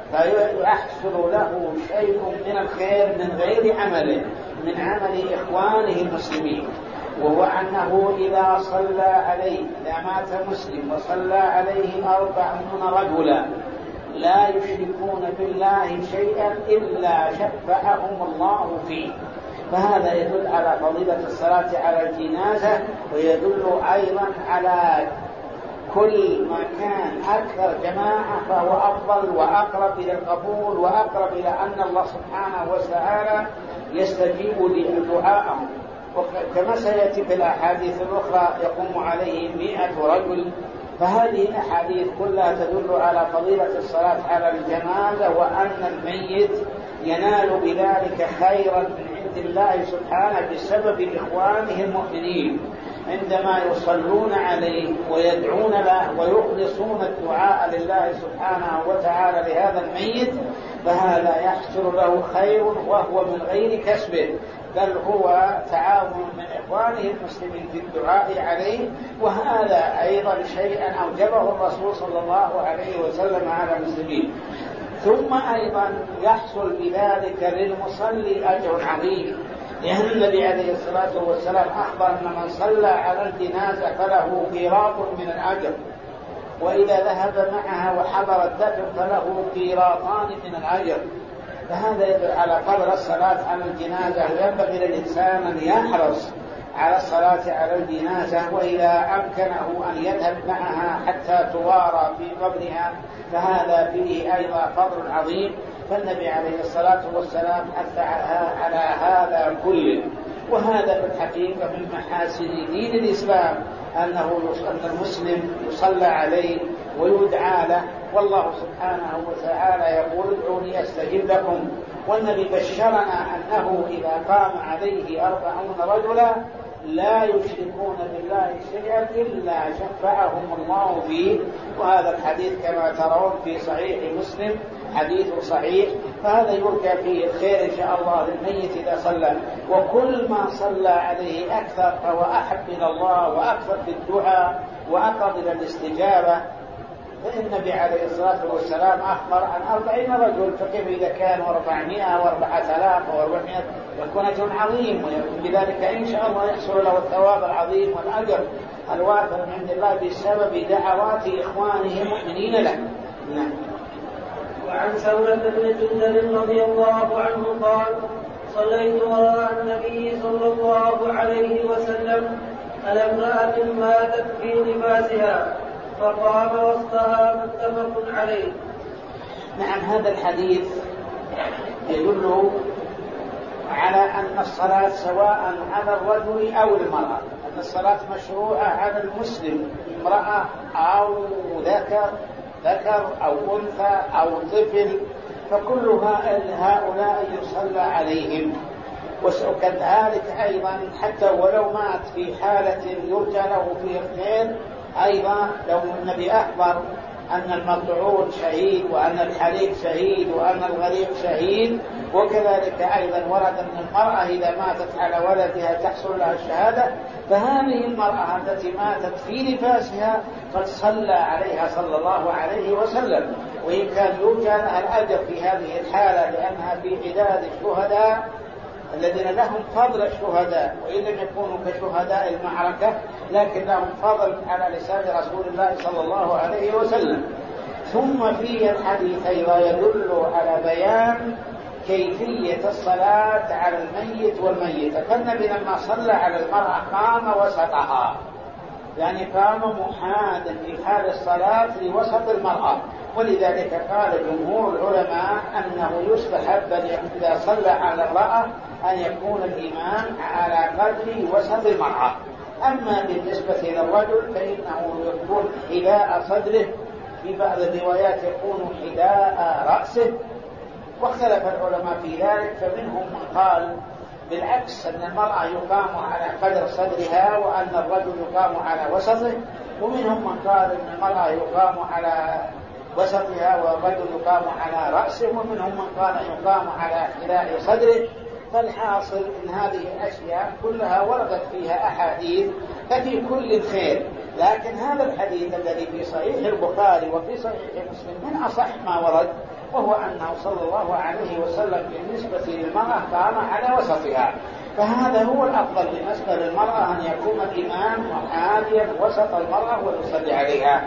فيحصل له شيء من الخير من غير عمله، من عمل إخوانه المسلمين، وهو أنه إذا صلى عليه، إذا مات مسلم وصلى عليه 40 رجلا لا يشركون بالله شيئا إلا شفعهم الله فيه. فهذا يدل على فضيلة الصلاة على الجنازة، ويدل أيضا على كل ما كان أكثر جماعة فهو أفضل وأقرب إلى القبول وأقرب إلى أن الله سبحانه وتعالى يستجيب لدعائهم. وكما سيأتي في الأحاديث الأخرى يقوم عليه 100 رجل. فهذه الأحاديث كلها تدل على فضيلة الصلاة على الجنازة، وأن الميت ينال بذلك خيرا من عند الله سبحانه بسبب إخوانه المؤمنين عندما يصلون عليه ويدعون له ويخلصون الدعاء لله سبحانه وتعالى لهذا الميت، فهذا يحصل له خير وهو من غير كسبه، بل هو تعاون من إخوانه المسلمين في الدعاء عليه. وهذا أيضا شيئا أوجبه الرسول صلى الله عليه وسلم على المسلمين. ثم أيضا يحصل بذلك للمصلي أجر عظيم، لأن النبي عليه الصلاة والسلام أخبر أن من صلى على الجنازة فله قيراط من الأجر، وإذا ذهب معها وحضر الدفن فله قيراطان من الأجر. فهذا يدل على فضل الصلاة على الجنازة، وينبغي للإنسان أن يحرص على الصلاة على الجنازة، وإذا أمكنه أن يذهب معها حتى توارى في قبرها فهذا فيه أيضا فضل عظيم. فالنبي عليه الصلاة والسلام حث على هذا كله. وهذا في الحقيقة من محاسن دين الإسلام أن المسلم يصلى عليه ويدعى له، والله سبحانه وتعالى يقول ادعوني أستجب لكم. والنبي بشرنا أنه إذا قام عليه 40 رجلا لا يشركون بالله شيئا إلا شفعهم الله فيه. وهذا الحديث كما ترون في صحيح مسلم حديث صحيح، فهذا يرجى فيه الخير إن شاء الله للميت إذا صلى. وكل ما صلى عليه أكثر فهو أحب إلى الله وأكثر في الدعاء وأقرب إلى الاستجابة. فالنبي عليه الصلاة والسلام أخبر عن 40 رجل، فكيف إذا كانوا 400 و4000 و400 يكون أجر عظيم، ويكون بذلك إن شاء الله يحصل له الثواب العظيم والأجر الوافر من عند الله بسبب دعوات إخوانه المؤمنين له. نعم. وعن ثورة بن جندل رضي الله عنه قال: صليت وراء النبي صلى الله عليه وسلم على امرأة ماتت في لباسها فقام وسطها، متفق عليه. نعم، هذا الحديث يدل على أن الصلاة سواء على الرجل أو المرأة، أن الصلاة مشروعة على المسلم، امرأة أو ذكر أو أنثى أو طفل، فكل هؤلاء يصلى عليهم. وكذلك أيضا حتى ولو مات في حالة يرجى له فيه الخير، أيضا لو النبي أخبر أن المطعون شهيد وأن الحريق شهيد وأن الغريق شهيد، وكذلك أيضا ورد أن المرأة إذا ماتت على ولدها تحصل لها الشهادة، فهذه المرأة التي ماتت في نفاسها قد صلى عليها صلى الله عليه وسلم، وإن كان يرجى لها الأجر في هذه الحالة لأنها في عداد الشهداء الذين لهم فضل الشهداء، وإن لم يكونوا كشهداء المعركة لكن لهم فضل على لسان رسول الله صلى الله عليه وسلم. ثم في الحديث أيضا يدل على بيان كيفية الصلاة على الميت والميتة. فالنبي لما صلى على المرأة قام وسطها، يعني قام محاذا في حال الصلاة لوسط المرأة، ولذلك قال جمهور العلماء أنه يستحب إذا صلى على المرأة أن يكون الإمام على قدر وسط المرأة. أما بالنسبة إلى الرجل فإنه يكون حذاء صدره، في بعض الروايات يكون حذاء رأسه، واختلف العلماء في ذلك، فمنهم من قال بالعكس أن المرأة يقام على قدر صدرها وأن الرجل يقام على وسطه، ومنهم من قال أن المرأة يقام على وسطها والرجل يقام على رأسه، ومنهم من قال يقام على حذاء صدره. فالحاصل أن هذه الأشياء كلها وردت فيها أحاديث ففي كل خير، لكن هذا الحديث الذي في صحيح البخاري وفي صحيح مسلم من أصح ما ورد، وهو أنه صلى الله عليه وسلم بالنسبة للمرأة قام على وسطها، فهذا هو الأفضل بالنسبة للمرأة أن يكون الإمام محاذيا وسط المرأة ويصلي عليها.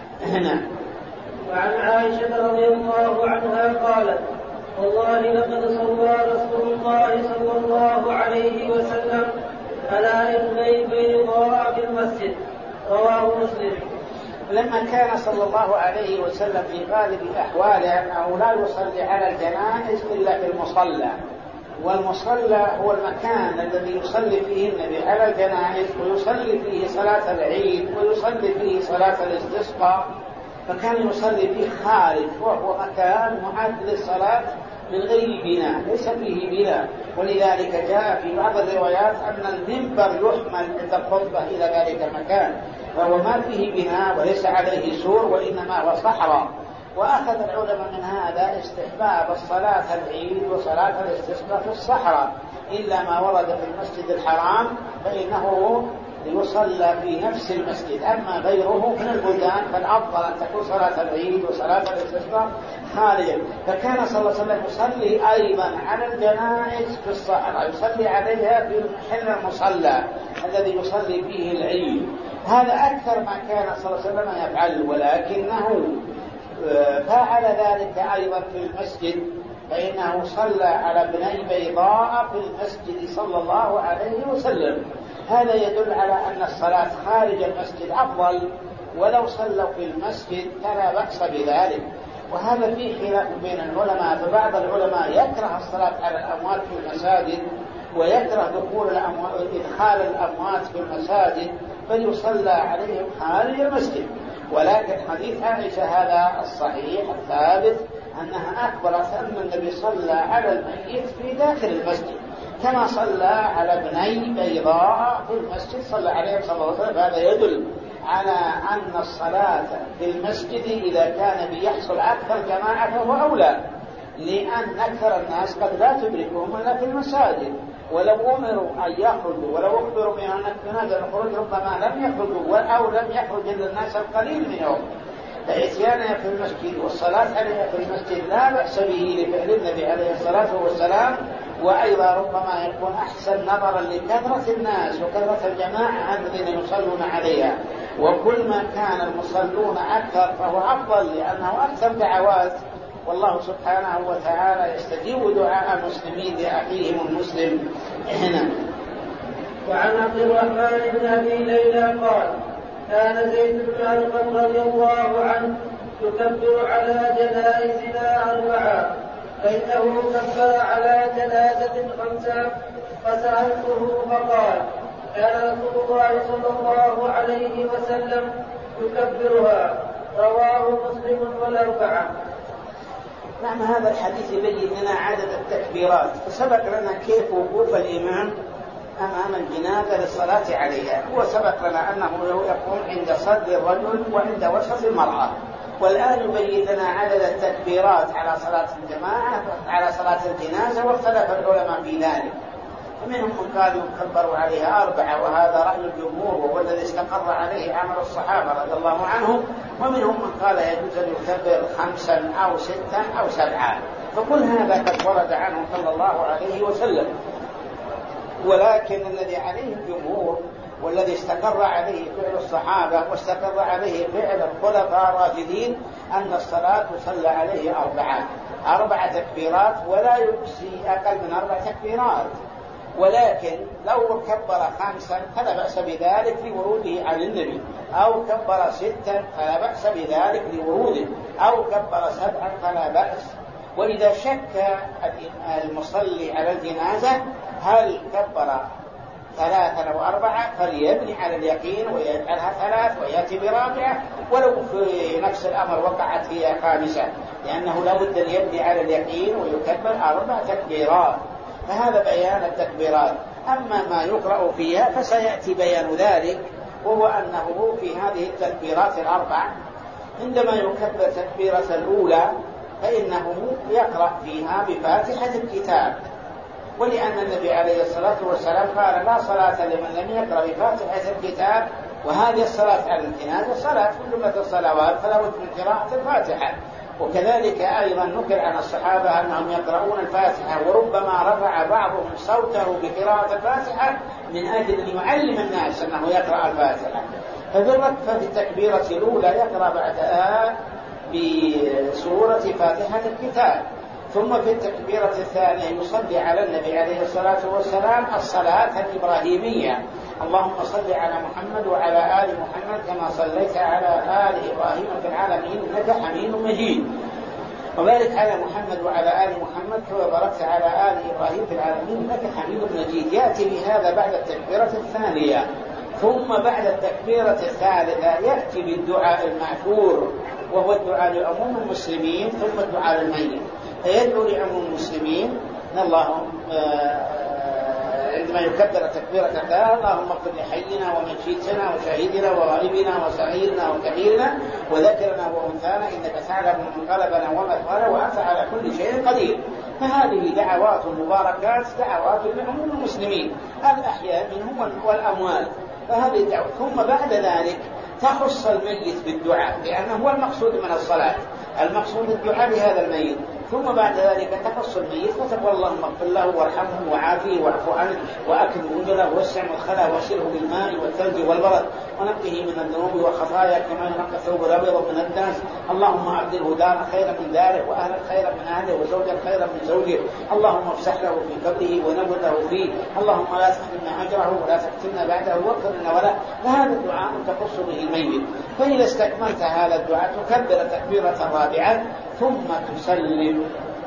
وعن عائشة رضي الله عنها قالت: والله لقد صلى رسول الله صلى الله عليه وسلم على ابني بيضاء في المسجد، رواه مسلم. لما كان صلى الله عليه وسلم في غالب أحواله أنه لا يصلي على الجنائز إلا في المصلى، والمصلى هو المكان الذي يصلي فيه النبي على الجنائز ويصلي فيه صلاة العيد ويصلي فيه صلاة الاستسقاء، فكان يصلي فيه خارج، وهو مكان معد للصلاة من غير بناء، ليس فيه بناء. ولذلك جاء في بعض الروايات أن المنبر يحمل عند الخطبة إلى ذلك المكان، فهو ما فيه بناء وليس عليه سور وإنما هو صحراء. وأخذ العلماء من هذا استحباب الصلاة العيد وصلاة الاستسقاء في الصحراء، إلا ما ورد في المسجد الحرام فإنه يصلى في نفس المسجد، أما غيره من البلدان فالأفضل أن تكون صلاة العيد وصلاة الاستسقاء خارجا. فكان صلى الله عليه وسلم يصلي أيضا على الجنائز في الصحراء، يصلي عليها في محل المصلى الذي يصلي فيه العيد. هذا أكثر ما كان صلى الله عليه وسلم يفعل، ولكنه فعل ذلك أيضا في المسجد، فإنه صلى على ابني بيضاء في المسجد صلى الله عليه وسلم. هذا يدل على أن الصلاة خارج المسجد أفضل، ولو صلوا في المسجد فلا بأس بذلك. وهذا فيه خلاف بين العلماء، فبعض العلماء يكره الصلاة على الأموات في المساجد ويكره إدخال الأموات في المساجد، بل يصلى عليهم خارج المسجد. ولكن حديث عائشة هذا الصحيح الثابت أنها أخبرت أن النبي صلى على الميت في داخل المسجد كما صلى على ابني بيضاء في المسجد، صلى عليهم صلى الله عليه وسلم. هذا يدل على أن الصلاة في المسجد إذا كان بيحصل أكثر جماعة فهو أولى، لأن أكثر الناس قد لا تدركهم إلا في المساجد، ولو أمروا أن يخرجوا ولو أخبروا من هذا الخروج ربما لم يخرجوا أو لم يخرج إلا الناس القليل منهم. فإتيانها في المسجد والصلاة عليها في المسجد لا بأس به لفعل النبي عليه الصلاة والسلام، وأيضا ربما يكون أحسن نظرا لكثرة الناس وكثرة الجماعة الذين يصلون عليها. وكل ما كان المصلون أكثر فهو أفضل، لأنه أكثر دعوات، والله سبحانه وتعالى يستجيب دعاء المسلمين لأخيهم المسلم. هنا وعن عبد الرحمن بن أبي ليلى قال: كان زيد بن أرقم رضي الله عنه يكبر على جنائزنا 4، فإنه كبر على جنازة 5، فسألته فقال: كان رسول الله صلى الله عليه وسلم يكبرها، رواه مسلم والأربعة. معنى هذا الحديث يبين لنا عدد التكبيرات، فسبق لنا كيف وقوف الإمام أمام الجنازة للصلاة عليها، وسبق لنا أنه يقوم عند صدر الرجل وعند وسط المرأة، والآن يبين لنا عدد التكبيرات على صلاة الجماعة على صلاة الجنازة، واختلف العلماء في ذلك. ومنهم من قال يكبر عليها 4، وهذا رأي الجمهور وهو الذي استقر عليه عمل الصحابة رضي الله عنهم. ومنهم من قال يجوز أن يكبر 5 أو 6 أو 7، فكل هذا قد ورد عنه صلى الله عليه وسلم. ولكن الذي عليه الجمهور والذي استقر عليه فعل الصحابة واستقر عليه فعل الخلفاء الراشدين أن الصلاة تصلى عليه 4 تكبيرات، ولا يجزي أقل من 4 تكبيرات. ولكن لو كبر 5 فلا بأس بذلك لوروده عن النبي، أو كبر 6 فلا بأس بذلك لوروده، أو كبر 7 فلا بأس. وإذا شك المصلي على الجنازة هل كبر 3 أو 4 فليبني على اليقين ويجعلها 3 ويأتي ب4، ولو في نفس الأمر وقعت هي 5، لأنه لا بد أن يبني على اليقين ويكبر 4 تكبيرات. فهذا بيان التكبيرات. أما ما يقرأ فيها فسيأتي بيان ذلك، وهو أنه في هذه التكبيرات 4 عندما يكبر تكبيرة الأولى فإنه يقرأ فيها بفاتحة الكتاب، ولأن النبي عليه الصلاة والسلام قال: لا صلاة لمن لم يقرأ بفاتحة الكتاب. وهذه الصلاة على الجنازة صلاة من جملة الصلوات، فلا بد من قراءة الفاتحة. وكذلك أيضا نقل عن الصحابة أنهم يقرؤون الفاتحة، وربما رفع بعضهم صوته بقراءة الفاتحة من أجل أن يعلم الناس أنه يقرأ الفاتحة. ففي التكبيرة الأولى يقرأ بعدها بسورة فاتحة الكتاب، ثم في التكبيرة الثانية يصلي على النبي عليه الصلاة والسلام الصلاة الإبراهيمية: اللهم صل على محمد وعلى آل محمد كما صليت على آل إبراهيم في العالمين إنك حميد مجيد، وبارك على محمد وعلى آل محمد كما باركت على آل إبراهيم في العالمين إنك حميد مجيد. يأتي بهذا بعد التكبيرة الثانية. ثم بعد التكبيرة الثالثة يأتي بالدعاء المأثور، وهو الدعاء لعموم المسلمين ثم الدعاء للميت. فيدعو لعموم المسلمين اللهم عندما يكبر تكبيرة الثالثة: اللهم اغفر لحينا وميتنا وشهيدنا وغائبنا وصغيرنا وكبيرنا وذكرنا وأنثانا إنك تعلم منقلبنا ومثوانا وأنت على كل شيء قدير. فهذه دعوات مباركات، دعوات لعموم المسلمين الأحياء منهم والأموات. فهذه الدعوة. ثم بعد ذلك تخص الميت بالدعاء، لأنه هو المقصود من الصلاة، المقصود الدعاء لهذا الميت. ثم بعد ذلك تخص الميت فتقول اللهم اغفر له وارحمه وعافيه واعف عنه واكرم نزله ووسع مدخله واشره بالماء والثلج والبرد ونقه من الذنوب والخطايا كما ينقى الثوب الابيض من الدنس. اللهم ابدله دارا خيرا من داره واهلا خيرا من اهله وزوجا خيرا من زوجه. اللهم افسح له في قبره ونور له فيه. اللهم لا تحرمنا اجره ولا تفتنا بعده واغفر لنا ولا. فهذا الدعاء تخص به الميت. فاذا استكملت هذا الدعاء تكبر تكبيره رابعه ثم تسلم،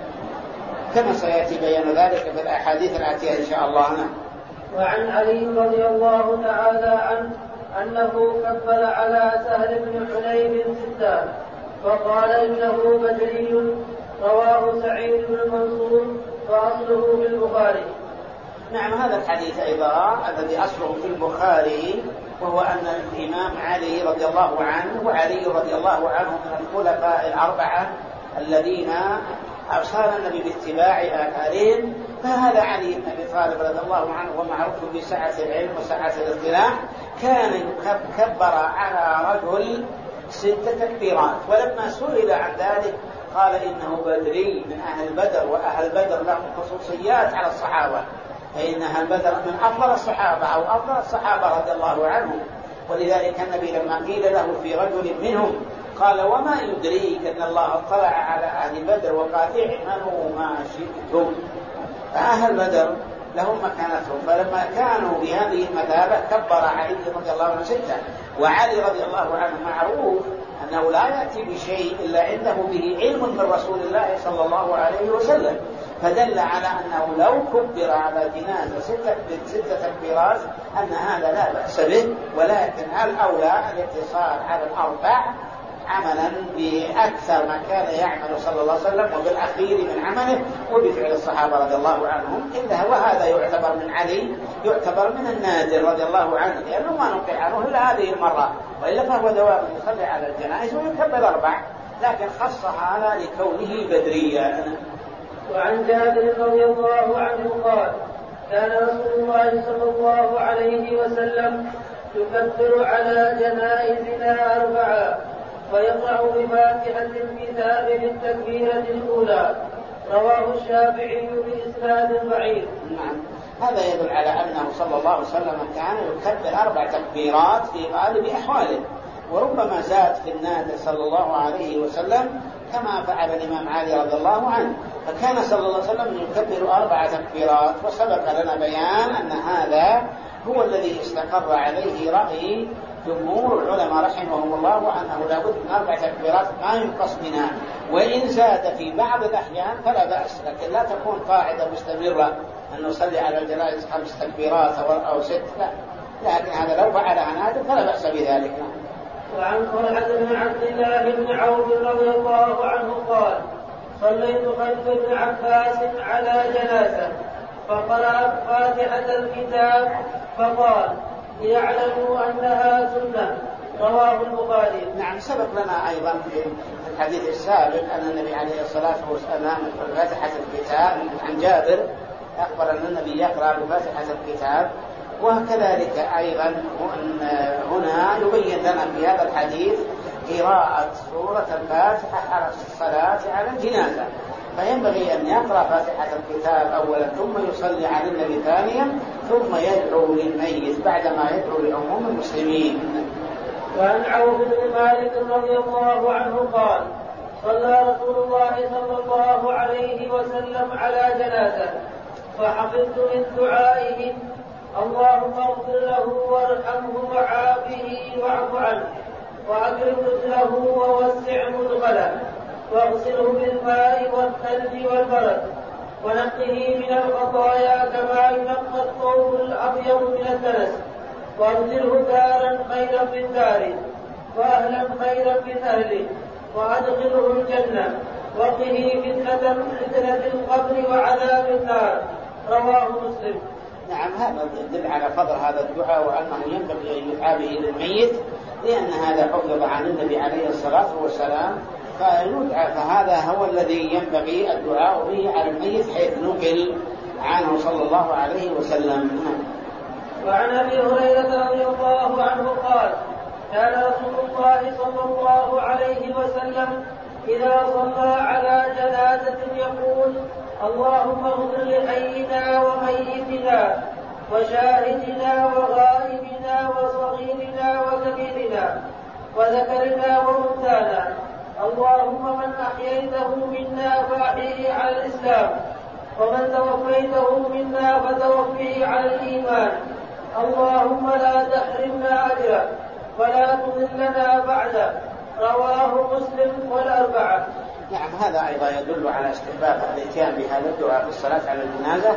كما سيأتي بيان ذلك في الأحاديث الآتية إن شاء الله. وعن علي رضي الله تعالى عنه أنه كبر على سهل بن حنيف ستا فقال إنه بدري. رواه سعيد بن منصور وأصله في البخاري. نعم، هذا الحديث أيضا الذي أصله في البخاري، وهو أن الإمام علي رضي الله عنه، وعلي رضي الله عنه من الخلفاء الأربعة الذين أوصانا النبي باتباع آثارهم. فهذا علي بن أبي طالب رضي الله عنه ومعروف بسعة العلم وسعة الاطلاع، كان كبر على رجل 6 تكبيرات، ولما سئل عن ذلك قال إنه بدري من أهل بدر، وأهل بدر لهم خصوصيات على الصحابة، فإن أهل بدر من أفضل الصحابة أو أفضل الصحابة رضي الله عنهم. ولذلك النبي لما قيل له في رجل منهم قال: وما يدريك أن الله اطلع على أهل بدر وقال اعملوا ما شئتم. فأهل بدر لهم مكانتهم، فلما كانوا بهذه المثابة كبر علي رضي الله عنه 6. وعلي رضي الله عنه معروف أنه لا يأتي بشيء إلا عنده به علم من رسول الله صلى الله عليه وسلم، فدل على أنه لو كبر على جنازة 6 تكبيرات أن هذا لا بأس به، ولكن الأولى الاقتصار على الأربع عملا بأكثر ما كان يعمل صلى الله عليه وسلم وبالأخير من عمله وبفعل الصحابة رضي الله عنهم. وهذا يعتبر من علي، يعتبر من النادر رضي الله عنه، لأنه ما نقل عنه إلا هذه المرة، وإلا فهو دوام يصلي على الجنائز ويكبر 4، لكن خص هذا لكونه بدريا. وعن جابر رضي الله عنه قال: كان رسول الله صلى الله عليه وسلم يكبر على جنائزنا 4 ويقرأ بفاتحة الكتاب في التكبيرة الأولى. رواه الشافعي بإسناد ضعيف. نعم، هذا يدل على أنه صلى الله عليه وسلم كان يكبر 4 تكبيرات في غالب أحواله، وربما زاد في النادر صلى الله عليه وسلم كما فعل الإمام علي رضي الله عنه. فكان صلى الله عليه وسلم يكبر 4 تكبيرات، وسبق لنا بيان أن هذا هو الذي استقر عليه رأي جمهور العلماء رحمهم الله، وأنه لا بد من 4 تكبيرات ما ينقص منها، وإن زاد في بعض الأحيان فلا بأس، لكن لا تكون قاعدة مستمرة أن نصلي على الجنائز 5 تكبيرات أو 6، لكن هذا لو فعلها نادر فلا بأس بذلك. وعن طلحة بن عبد الله بن عوف رضي الله عنه قال: صليت خلف ابن عباس على جنازة فقرأ فاتحة الكتاب فقال: ليعلموا أنها سنة. رواه البخاري. نعم، سبق لنا أيضا في الحديث السابق أن النبي عليه الصلاة والسلام فاتحة الكتاب عن جابر أخبر أن النبي يقرأ بفاتحة الكتاب، وكذلك أيضا هنا يبين لنا في هذا الحديث قراءة سورة الفاتحة على الصلاة على الجنازة، فينبغي أن يقرأ فاتحة الكتاب أولا ثم يصلي على النبي ثانيا ثم يدعو للميت بعدما يدعو لعموم المسلمين. وعن عوف بن مالك رضي الله عنه قال صلى رسول الله صلى الله عليه وسلم على جنازة فحفظت من دعائهم اللهم اغفر له وارحمه وعافه واعف عنه وأكرم نزله ووسع مدخله واغسله بالماء والثلج والبرد ونقه من الخطايا كما ينقى الثوب الأبيض من الدنس وأبدله دارا خيرا من داره وأهلا خيرا من أهله وأدخله الجنة وقه فتنة القبر وعذاب النار. رواه مسلم. نعم، هذا يدل على فضل هذا الدعاء وأنه ينبغي أن يدعى به للميت، لأن هذا حفظ عن النبي عليه الصلاة والسلام فيدعى، فهذا هو الذي ينبغي الدعاء به على الميت حيث نقل عنه صلى الله عليه وسلم. وعن أبي هريرة رضي الله عنه قال كان رسول الله صلى الله عليه وسلم إذا صلى على جنازة يقول اللهم اغفر لحينا وميتنا وشاهدنا وغائبنا وصغيرنا وكبيرنا وذكرنا وأنثانا، اللهم من أحييته منا فأحيه على الإسلام ومن توفيته منا فتوفيه على الإيمان، اللهم لا تحرمنا أجره ولا تضلنا بعده. رواه مسلم والأربعة. نعم، هذا أيضا يدل على استحباب الاتيان بهذا الدعاء في الصلاة على الجنازة،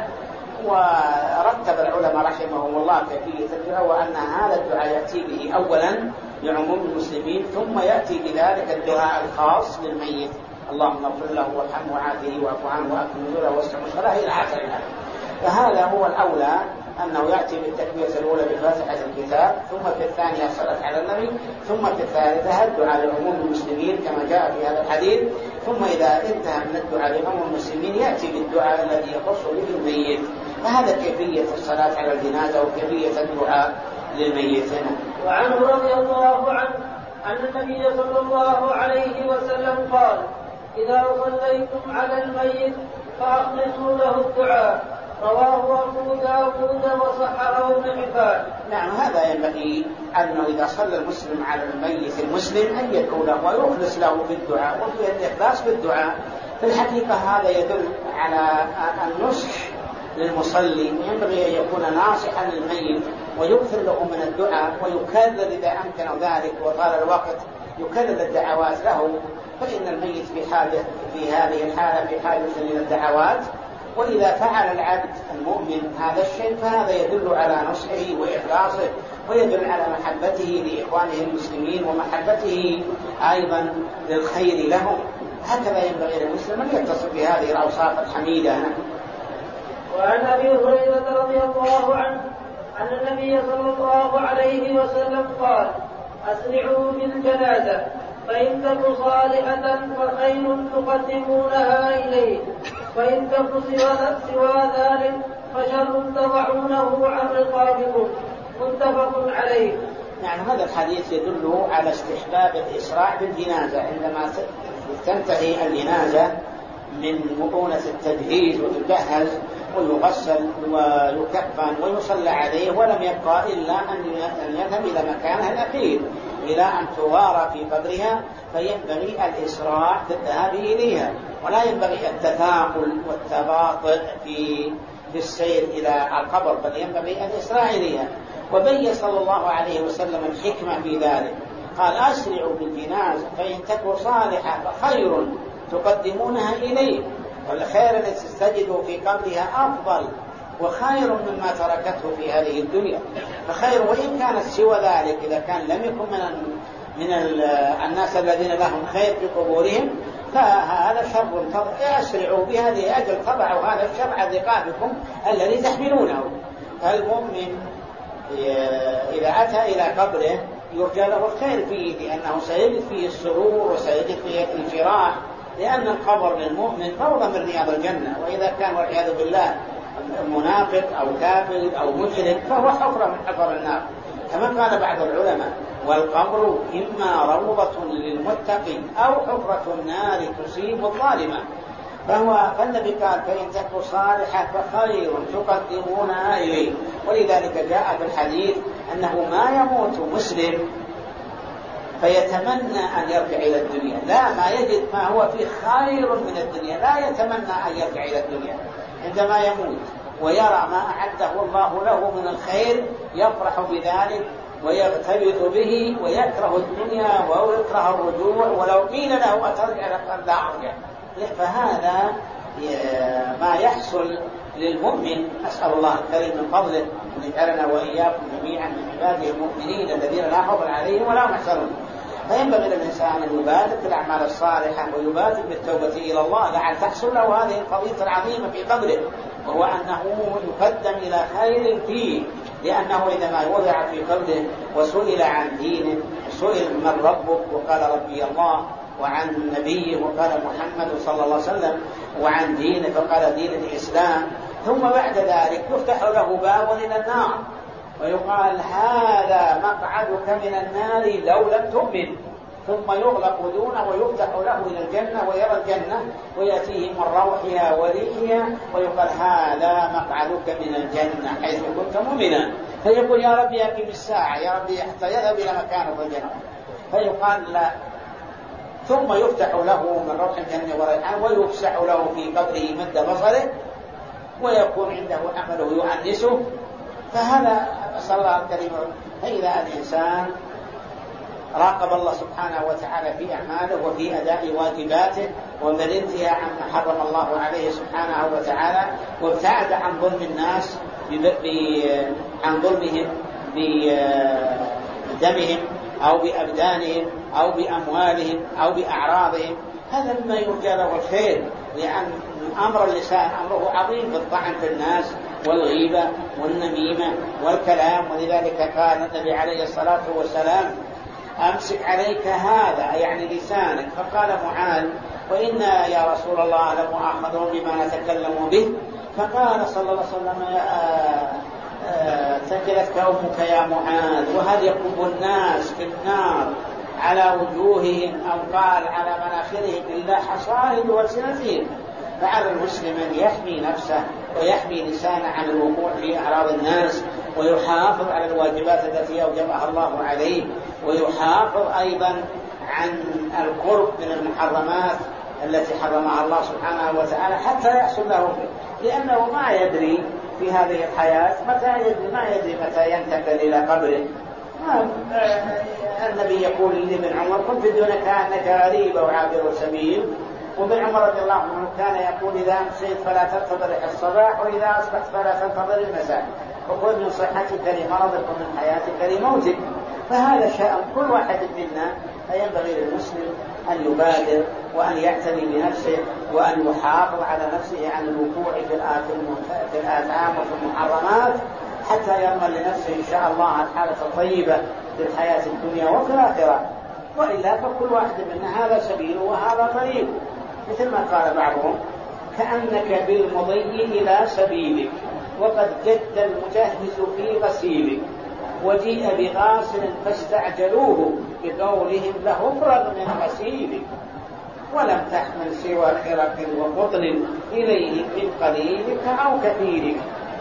ورتب العلماء رحمهم الله كيفية الدعاء وأن هذا الدعاء يأتي به أولا لعموم المسلمين ثم يأتي بذلك الدعاء الخاص للميت، اللهم اغفر له وارحمه وعافه واعف عنه واكرم نزله واسع مدخله إلى آخره. فهذا هو الأولى أنه يأتي بالتكبيرة الأولى بفاتحة الكتاب، ثم في الثانية الصلاة على النبي، ثم في الثالثة الدعاء لعموم المسلمين كما جاء في هذا الحديث، ثم إذا انتهى من الدعاء لعموم المسلمين يأتي بالدعاء الذي يخص به الميت. فهذا كيفية الصلاة على الجنازة وكيفية الدعاء للميت. وعنه رضي الله عنه أن النبي صلى الله عليه وسلم قال إذا صليتم على الميت فأخلصوا له الدعاء. رواه أبو داود وصححه ابن حبان. نعم، هذا ينبغي أنه إذا صلى المسلم على الميت المسلم أن يدعو له ويخلص له بالدعاء، وفي الإخلاص بالدعاء في الحقيقة هذا يدل على النصح للمصلي، ينبغي أن يكون ناصحا للميت ويكثر له من الدعاء ويكرر إذا أمكن ذلك وطال الوقت يكرر الدعوات له، فإن الميت في هذه الحالة في حاجة إلى الدعوات، وإذا فعل العبد المؤمن هذا الشيء فهذا يدل على نصحه وإخلاصه ويدل على محبته لإخوانه المسلمين ومحبته أيضا للخير لهم. هكذا ينبغي للمسلم أن يتصف بهذه الأوصاف الحميدة. وعن أبي هريرة رضي الله عنه أن النبي صلى الله عليه وسلم قال أسرعوا بالجنازة فإن تك صالحة فخير تقدمونها إليه وإن تك سوى ذلك فشر تضعونه عن رقابكم. متفق عليه. يعني هذا الحديث يدل على استحباب الإسراع بالجنازة عندما تنتهي الجنازة من مؤونة التجهيز وتجهز ويغسل ويكفن ويصلى عليه ولم يبقى إلا أن يذهب إلى مكانها الأخير إلى أن توارى في قبرها، فينبغي الإسراع في الذهاب إليها ولا ينبغي التثاقل والتباطؤ في السير إلى القبر، بل ينبغي الإسراع إليها. وبين صلى الله عليه وسلم الحكمة في ذلك، قال أسرعوا بالجنازة فإن تكن صالحة فخير تقدمونها إليه، والخير الذي تستجدوا في قبرها أفضل وخير مما تركته في هذه الدنيا، فخير وإن كانت سوى ذلك إذا كان لم يكن من الناس الذين لهم خير في قبورهم فهذا شر. أسرعوا بهذه أجل طبعوا هذا الشر عن رقابكم الذي تحملونه. فالمؤمن إذا أتى إلى قبره يرجى له الخير فيه، لأنه سيجد فيه السرور وسيجد فيه الفراح، لأن القبر للمؤمن روضة من رياض الجنة، وإذا كان والعياذ بالله منافق أو كافر أو مشرك فهو حفرة من حفر النار. كما قال بعض العلماء: والقبر إما روضة للمتقي أو حفرة النار تصيب الظالمة. فالنبي قال: فإن تكن صالحة فخير تقدمونها إليه. ولذلك جاء في الحديث أنه ما يموت مسلم فيتمنى أن يرجع إلى الدنيا، لا، ما يجد ما هو فيه خير من الدنيا لا يتمنى أن يرجع إلى الدنيا. عندما يموت ويرى ما أعده الله له من الخير يفرح بذلك ويغتبط به ويكره الدنيا ويكره الرجوع، ولو قيل له أترجع لقد لا أرجع. فهذا ما يحصل للمؤمن. أسأل الله الكريم من فضله أن يجعلنا وإياكم جميعا من عباده المؤمنين الذين لا خوف عليهم ولا هم يحزنون. فينبغي للإنسان أن يبادر بالأعمال الصالحة ويبادر بالتوبة إلى الله لعل تحصل له هذه القضية العظيمة في قبره، وهو أنه يقدم إلى خير فيه. لأنه عندما وضع في قبره وسئل عن دينه، سئل: من ربك؟ وقال: ربي الله. وعن نبيه وقال: محمد صلى الله عليه وسلم. وعن دينه فقال: دين الإسلام. ثم بعد ذلك يفتح له باب إلى النار ويقال: هذا مقعدك من النار لو لم تؤمن. ثم يغلق دونه ويفتح له إلى الجنة ويرى الجنة ويأتيه من روحها وريحها ويقال: هذا مقعدك من الجنة حيث كنت مؤمنا. فيقول: يا ربي أقم الساعة، يا ربي، حتى يذهب إلى مكانه في الجنة. فيقال: لا. ثم يفتح له من روح الجنة وريحان ويفسح له في قبره مد بصره ويكون عنده عمله يؤنسه. فهذا صلى الله عليه وسلم. فإذا الإنسان راقب الله سبحانه وتعالى في أعماله وفي أداء واجباته وبالانتهاء عما حرم الله عليه سبحانه وتعالى وابتعد عن ظلم الناس عن ظلمهم بدمهم أو بأبدانهم أو بأموالهم أو بأعراضهم، هذا مما يرجى له الخير. لأن أمر اللسان أمره عظيم بالطعن في الناس والغيبة والنميمة والكلام. ولذلك قال النبي عليه الصلاة والسلام: أمسك عليك هذا، يعني لسانك. فقال معاذ: وإنا يا رسول الله لمؤاخذون بما نتكلم به. فقال صلى الله عليه وسلم: ثكلتك أمك يا معاذ. وهل يكب الناس في النار على وجوههم أو قال على مناخرهم إلا حصائد ألسنتهم؟ فعلى المسلم أن يحمي نفسه ويحمي لسانه عن الوقوع في أعراض الناس ويحافظ على الواجبات التي أوجبها الله عليه، ويحافظ أيضا عن القرب من المحرمات التي حرمها الله سبحانه وتعالى حتى يحصل له، لأنه ما يدري في هذه الحياة ما يدري متى ينتقل إلى قبره. النبي يقول لابن عمر: كنت دونك كأنك غريب وعابر سبيل. وابن عمر رضي الله عنه كان يقول: إذا أمسيت فلا تنتظر الصباح، وإذا أصبحت فلا تنتظر المساء، وخذ من صحتك لمرضك ومن حياتك لموتك. فهذا شأن كل واحد منا. فينبغي للمسلم أن يبادر وأن يعتني بنفسه وأن يحافظ على نفسه عن الوقوع في الآثام وفي المحرمات حتى يضمن لنفسه إن شاء الله الحالة الطيبة في الحياة الدنيا وفي الآخرة. وإلا فكل واحد منا هذا سبيله وهذا طريقه. مثل ما قال بعضهم: كأنك بالمضي إلى سبيلك وقد جد المجهز في غسيلك، وجيء بغاسل فاستعجلوه بقولهم له افرغ من غسيلك، ولم تحمل سوى خرق وقطن إليه من قليلك أو كثيرك.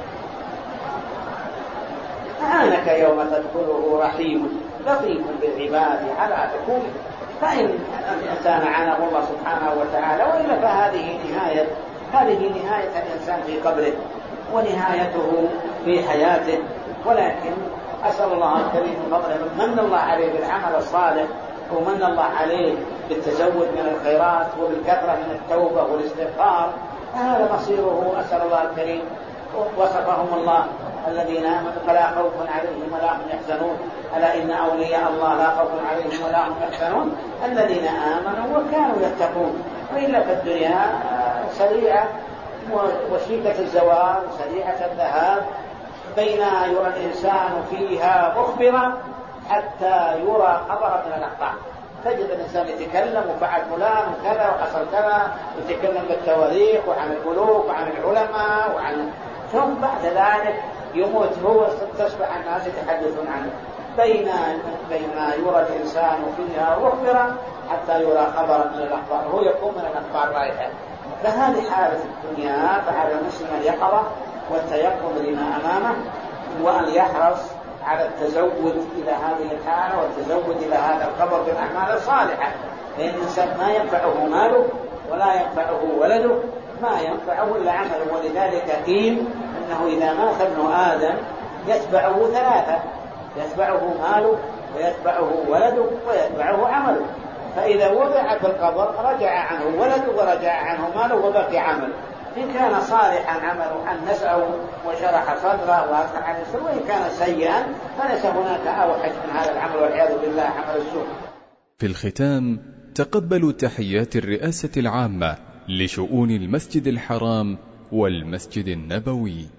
أعانك يوم تدخله رحيم لطيف بالعباد على دخولك. فإن الإنسان عانه الله سبحانه وتعالى، وإلا فهذه نهاية الإنسان في قبره ونهايته في حياته. ولكن أسأل الله الكريم فضله من الله عليه بالعمل الصالح ومن الله عليه بالتزود من الخيرات وبالكثرة من التوبة والاستغفار، هذا مصيره. أسأل الله الكريم. وصفهم الله: الذين آمنوا فلا خوف عليهم ولا هم يحزنون، ألا إن أولياء الله لا خوف عليهم ولا هم يحزنون الذين آمنوا وكانوا يتقون. وإلا فالدنيا سريعة وشيكة الزوال سريعة الذهاب، بين يرى الإنسان فيها مخبرا حتى يرى خبرا من الأخطاء. تجد الإنسان يتكلم وفعل فلان وكذا وحصل كذا، يتكلم بالتواريخ وعن الملوك وعن العلماء وعن ثم بعد ذلك يموت هو، تصبح الناس يتحدثون عنه بينما يرى الإنسان فيها وخبرا حتى يرى خبرا من الأخبار، هو يقوم من الأخبار رايحة. فهذه حالة الدنيا، فعلى المسلم اليقظة والتيقظ لما أمامه، وأن يحرص على التزود إلى هذه الحالة والتزود إلى هذا الخبر بالأعمال الصالحة، لأن الإنسان ما ينفعه ماله ولا ينفعه ولده، ما ينفعه إلا عمله. ولذلك قيل أنه إذا مات ابن آدم يتبعه ثلاثة: يتبعه ماله ويتبعه ولده ويتبعه عمله. فإذا وضع في القبر رجع عنه ولده ورجع عنه ماله وبقي عمله، إن كان صالحا عمله أن نسعه وشرح صدره وأصلح عن السر، وإن كان سيئا فليس هناك أوحش من هذا العمل والعياذ بالله عمل السوء. في الختام تقبلوا تحيات الرئاسة العامة لشؤون المسجد الحرام والمسجد النبوي.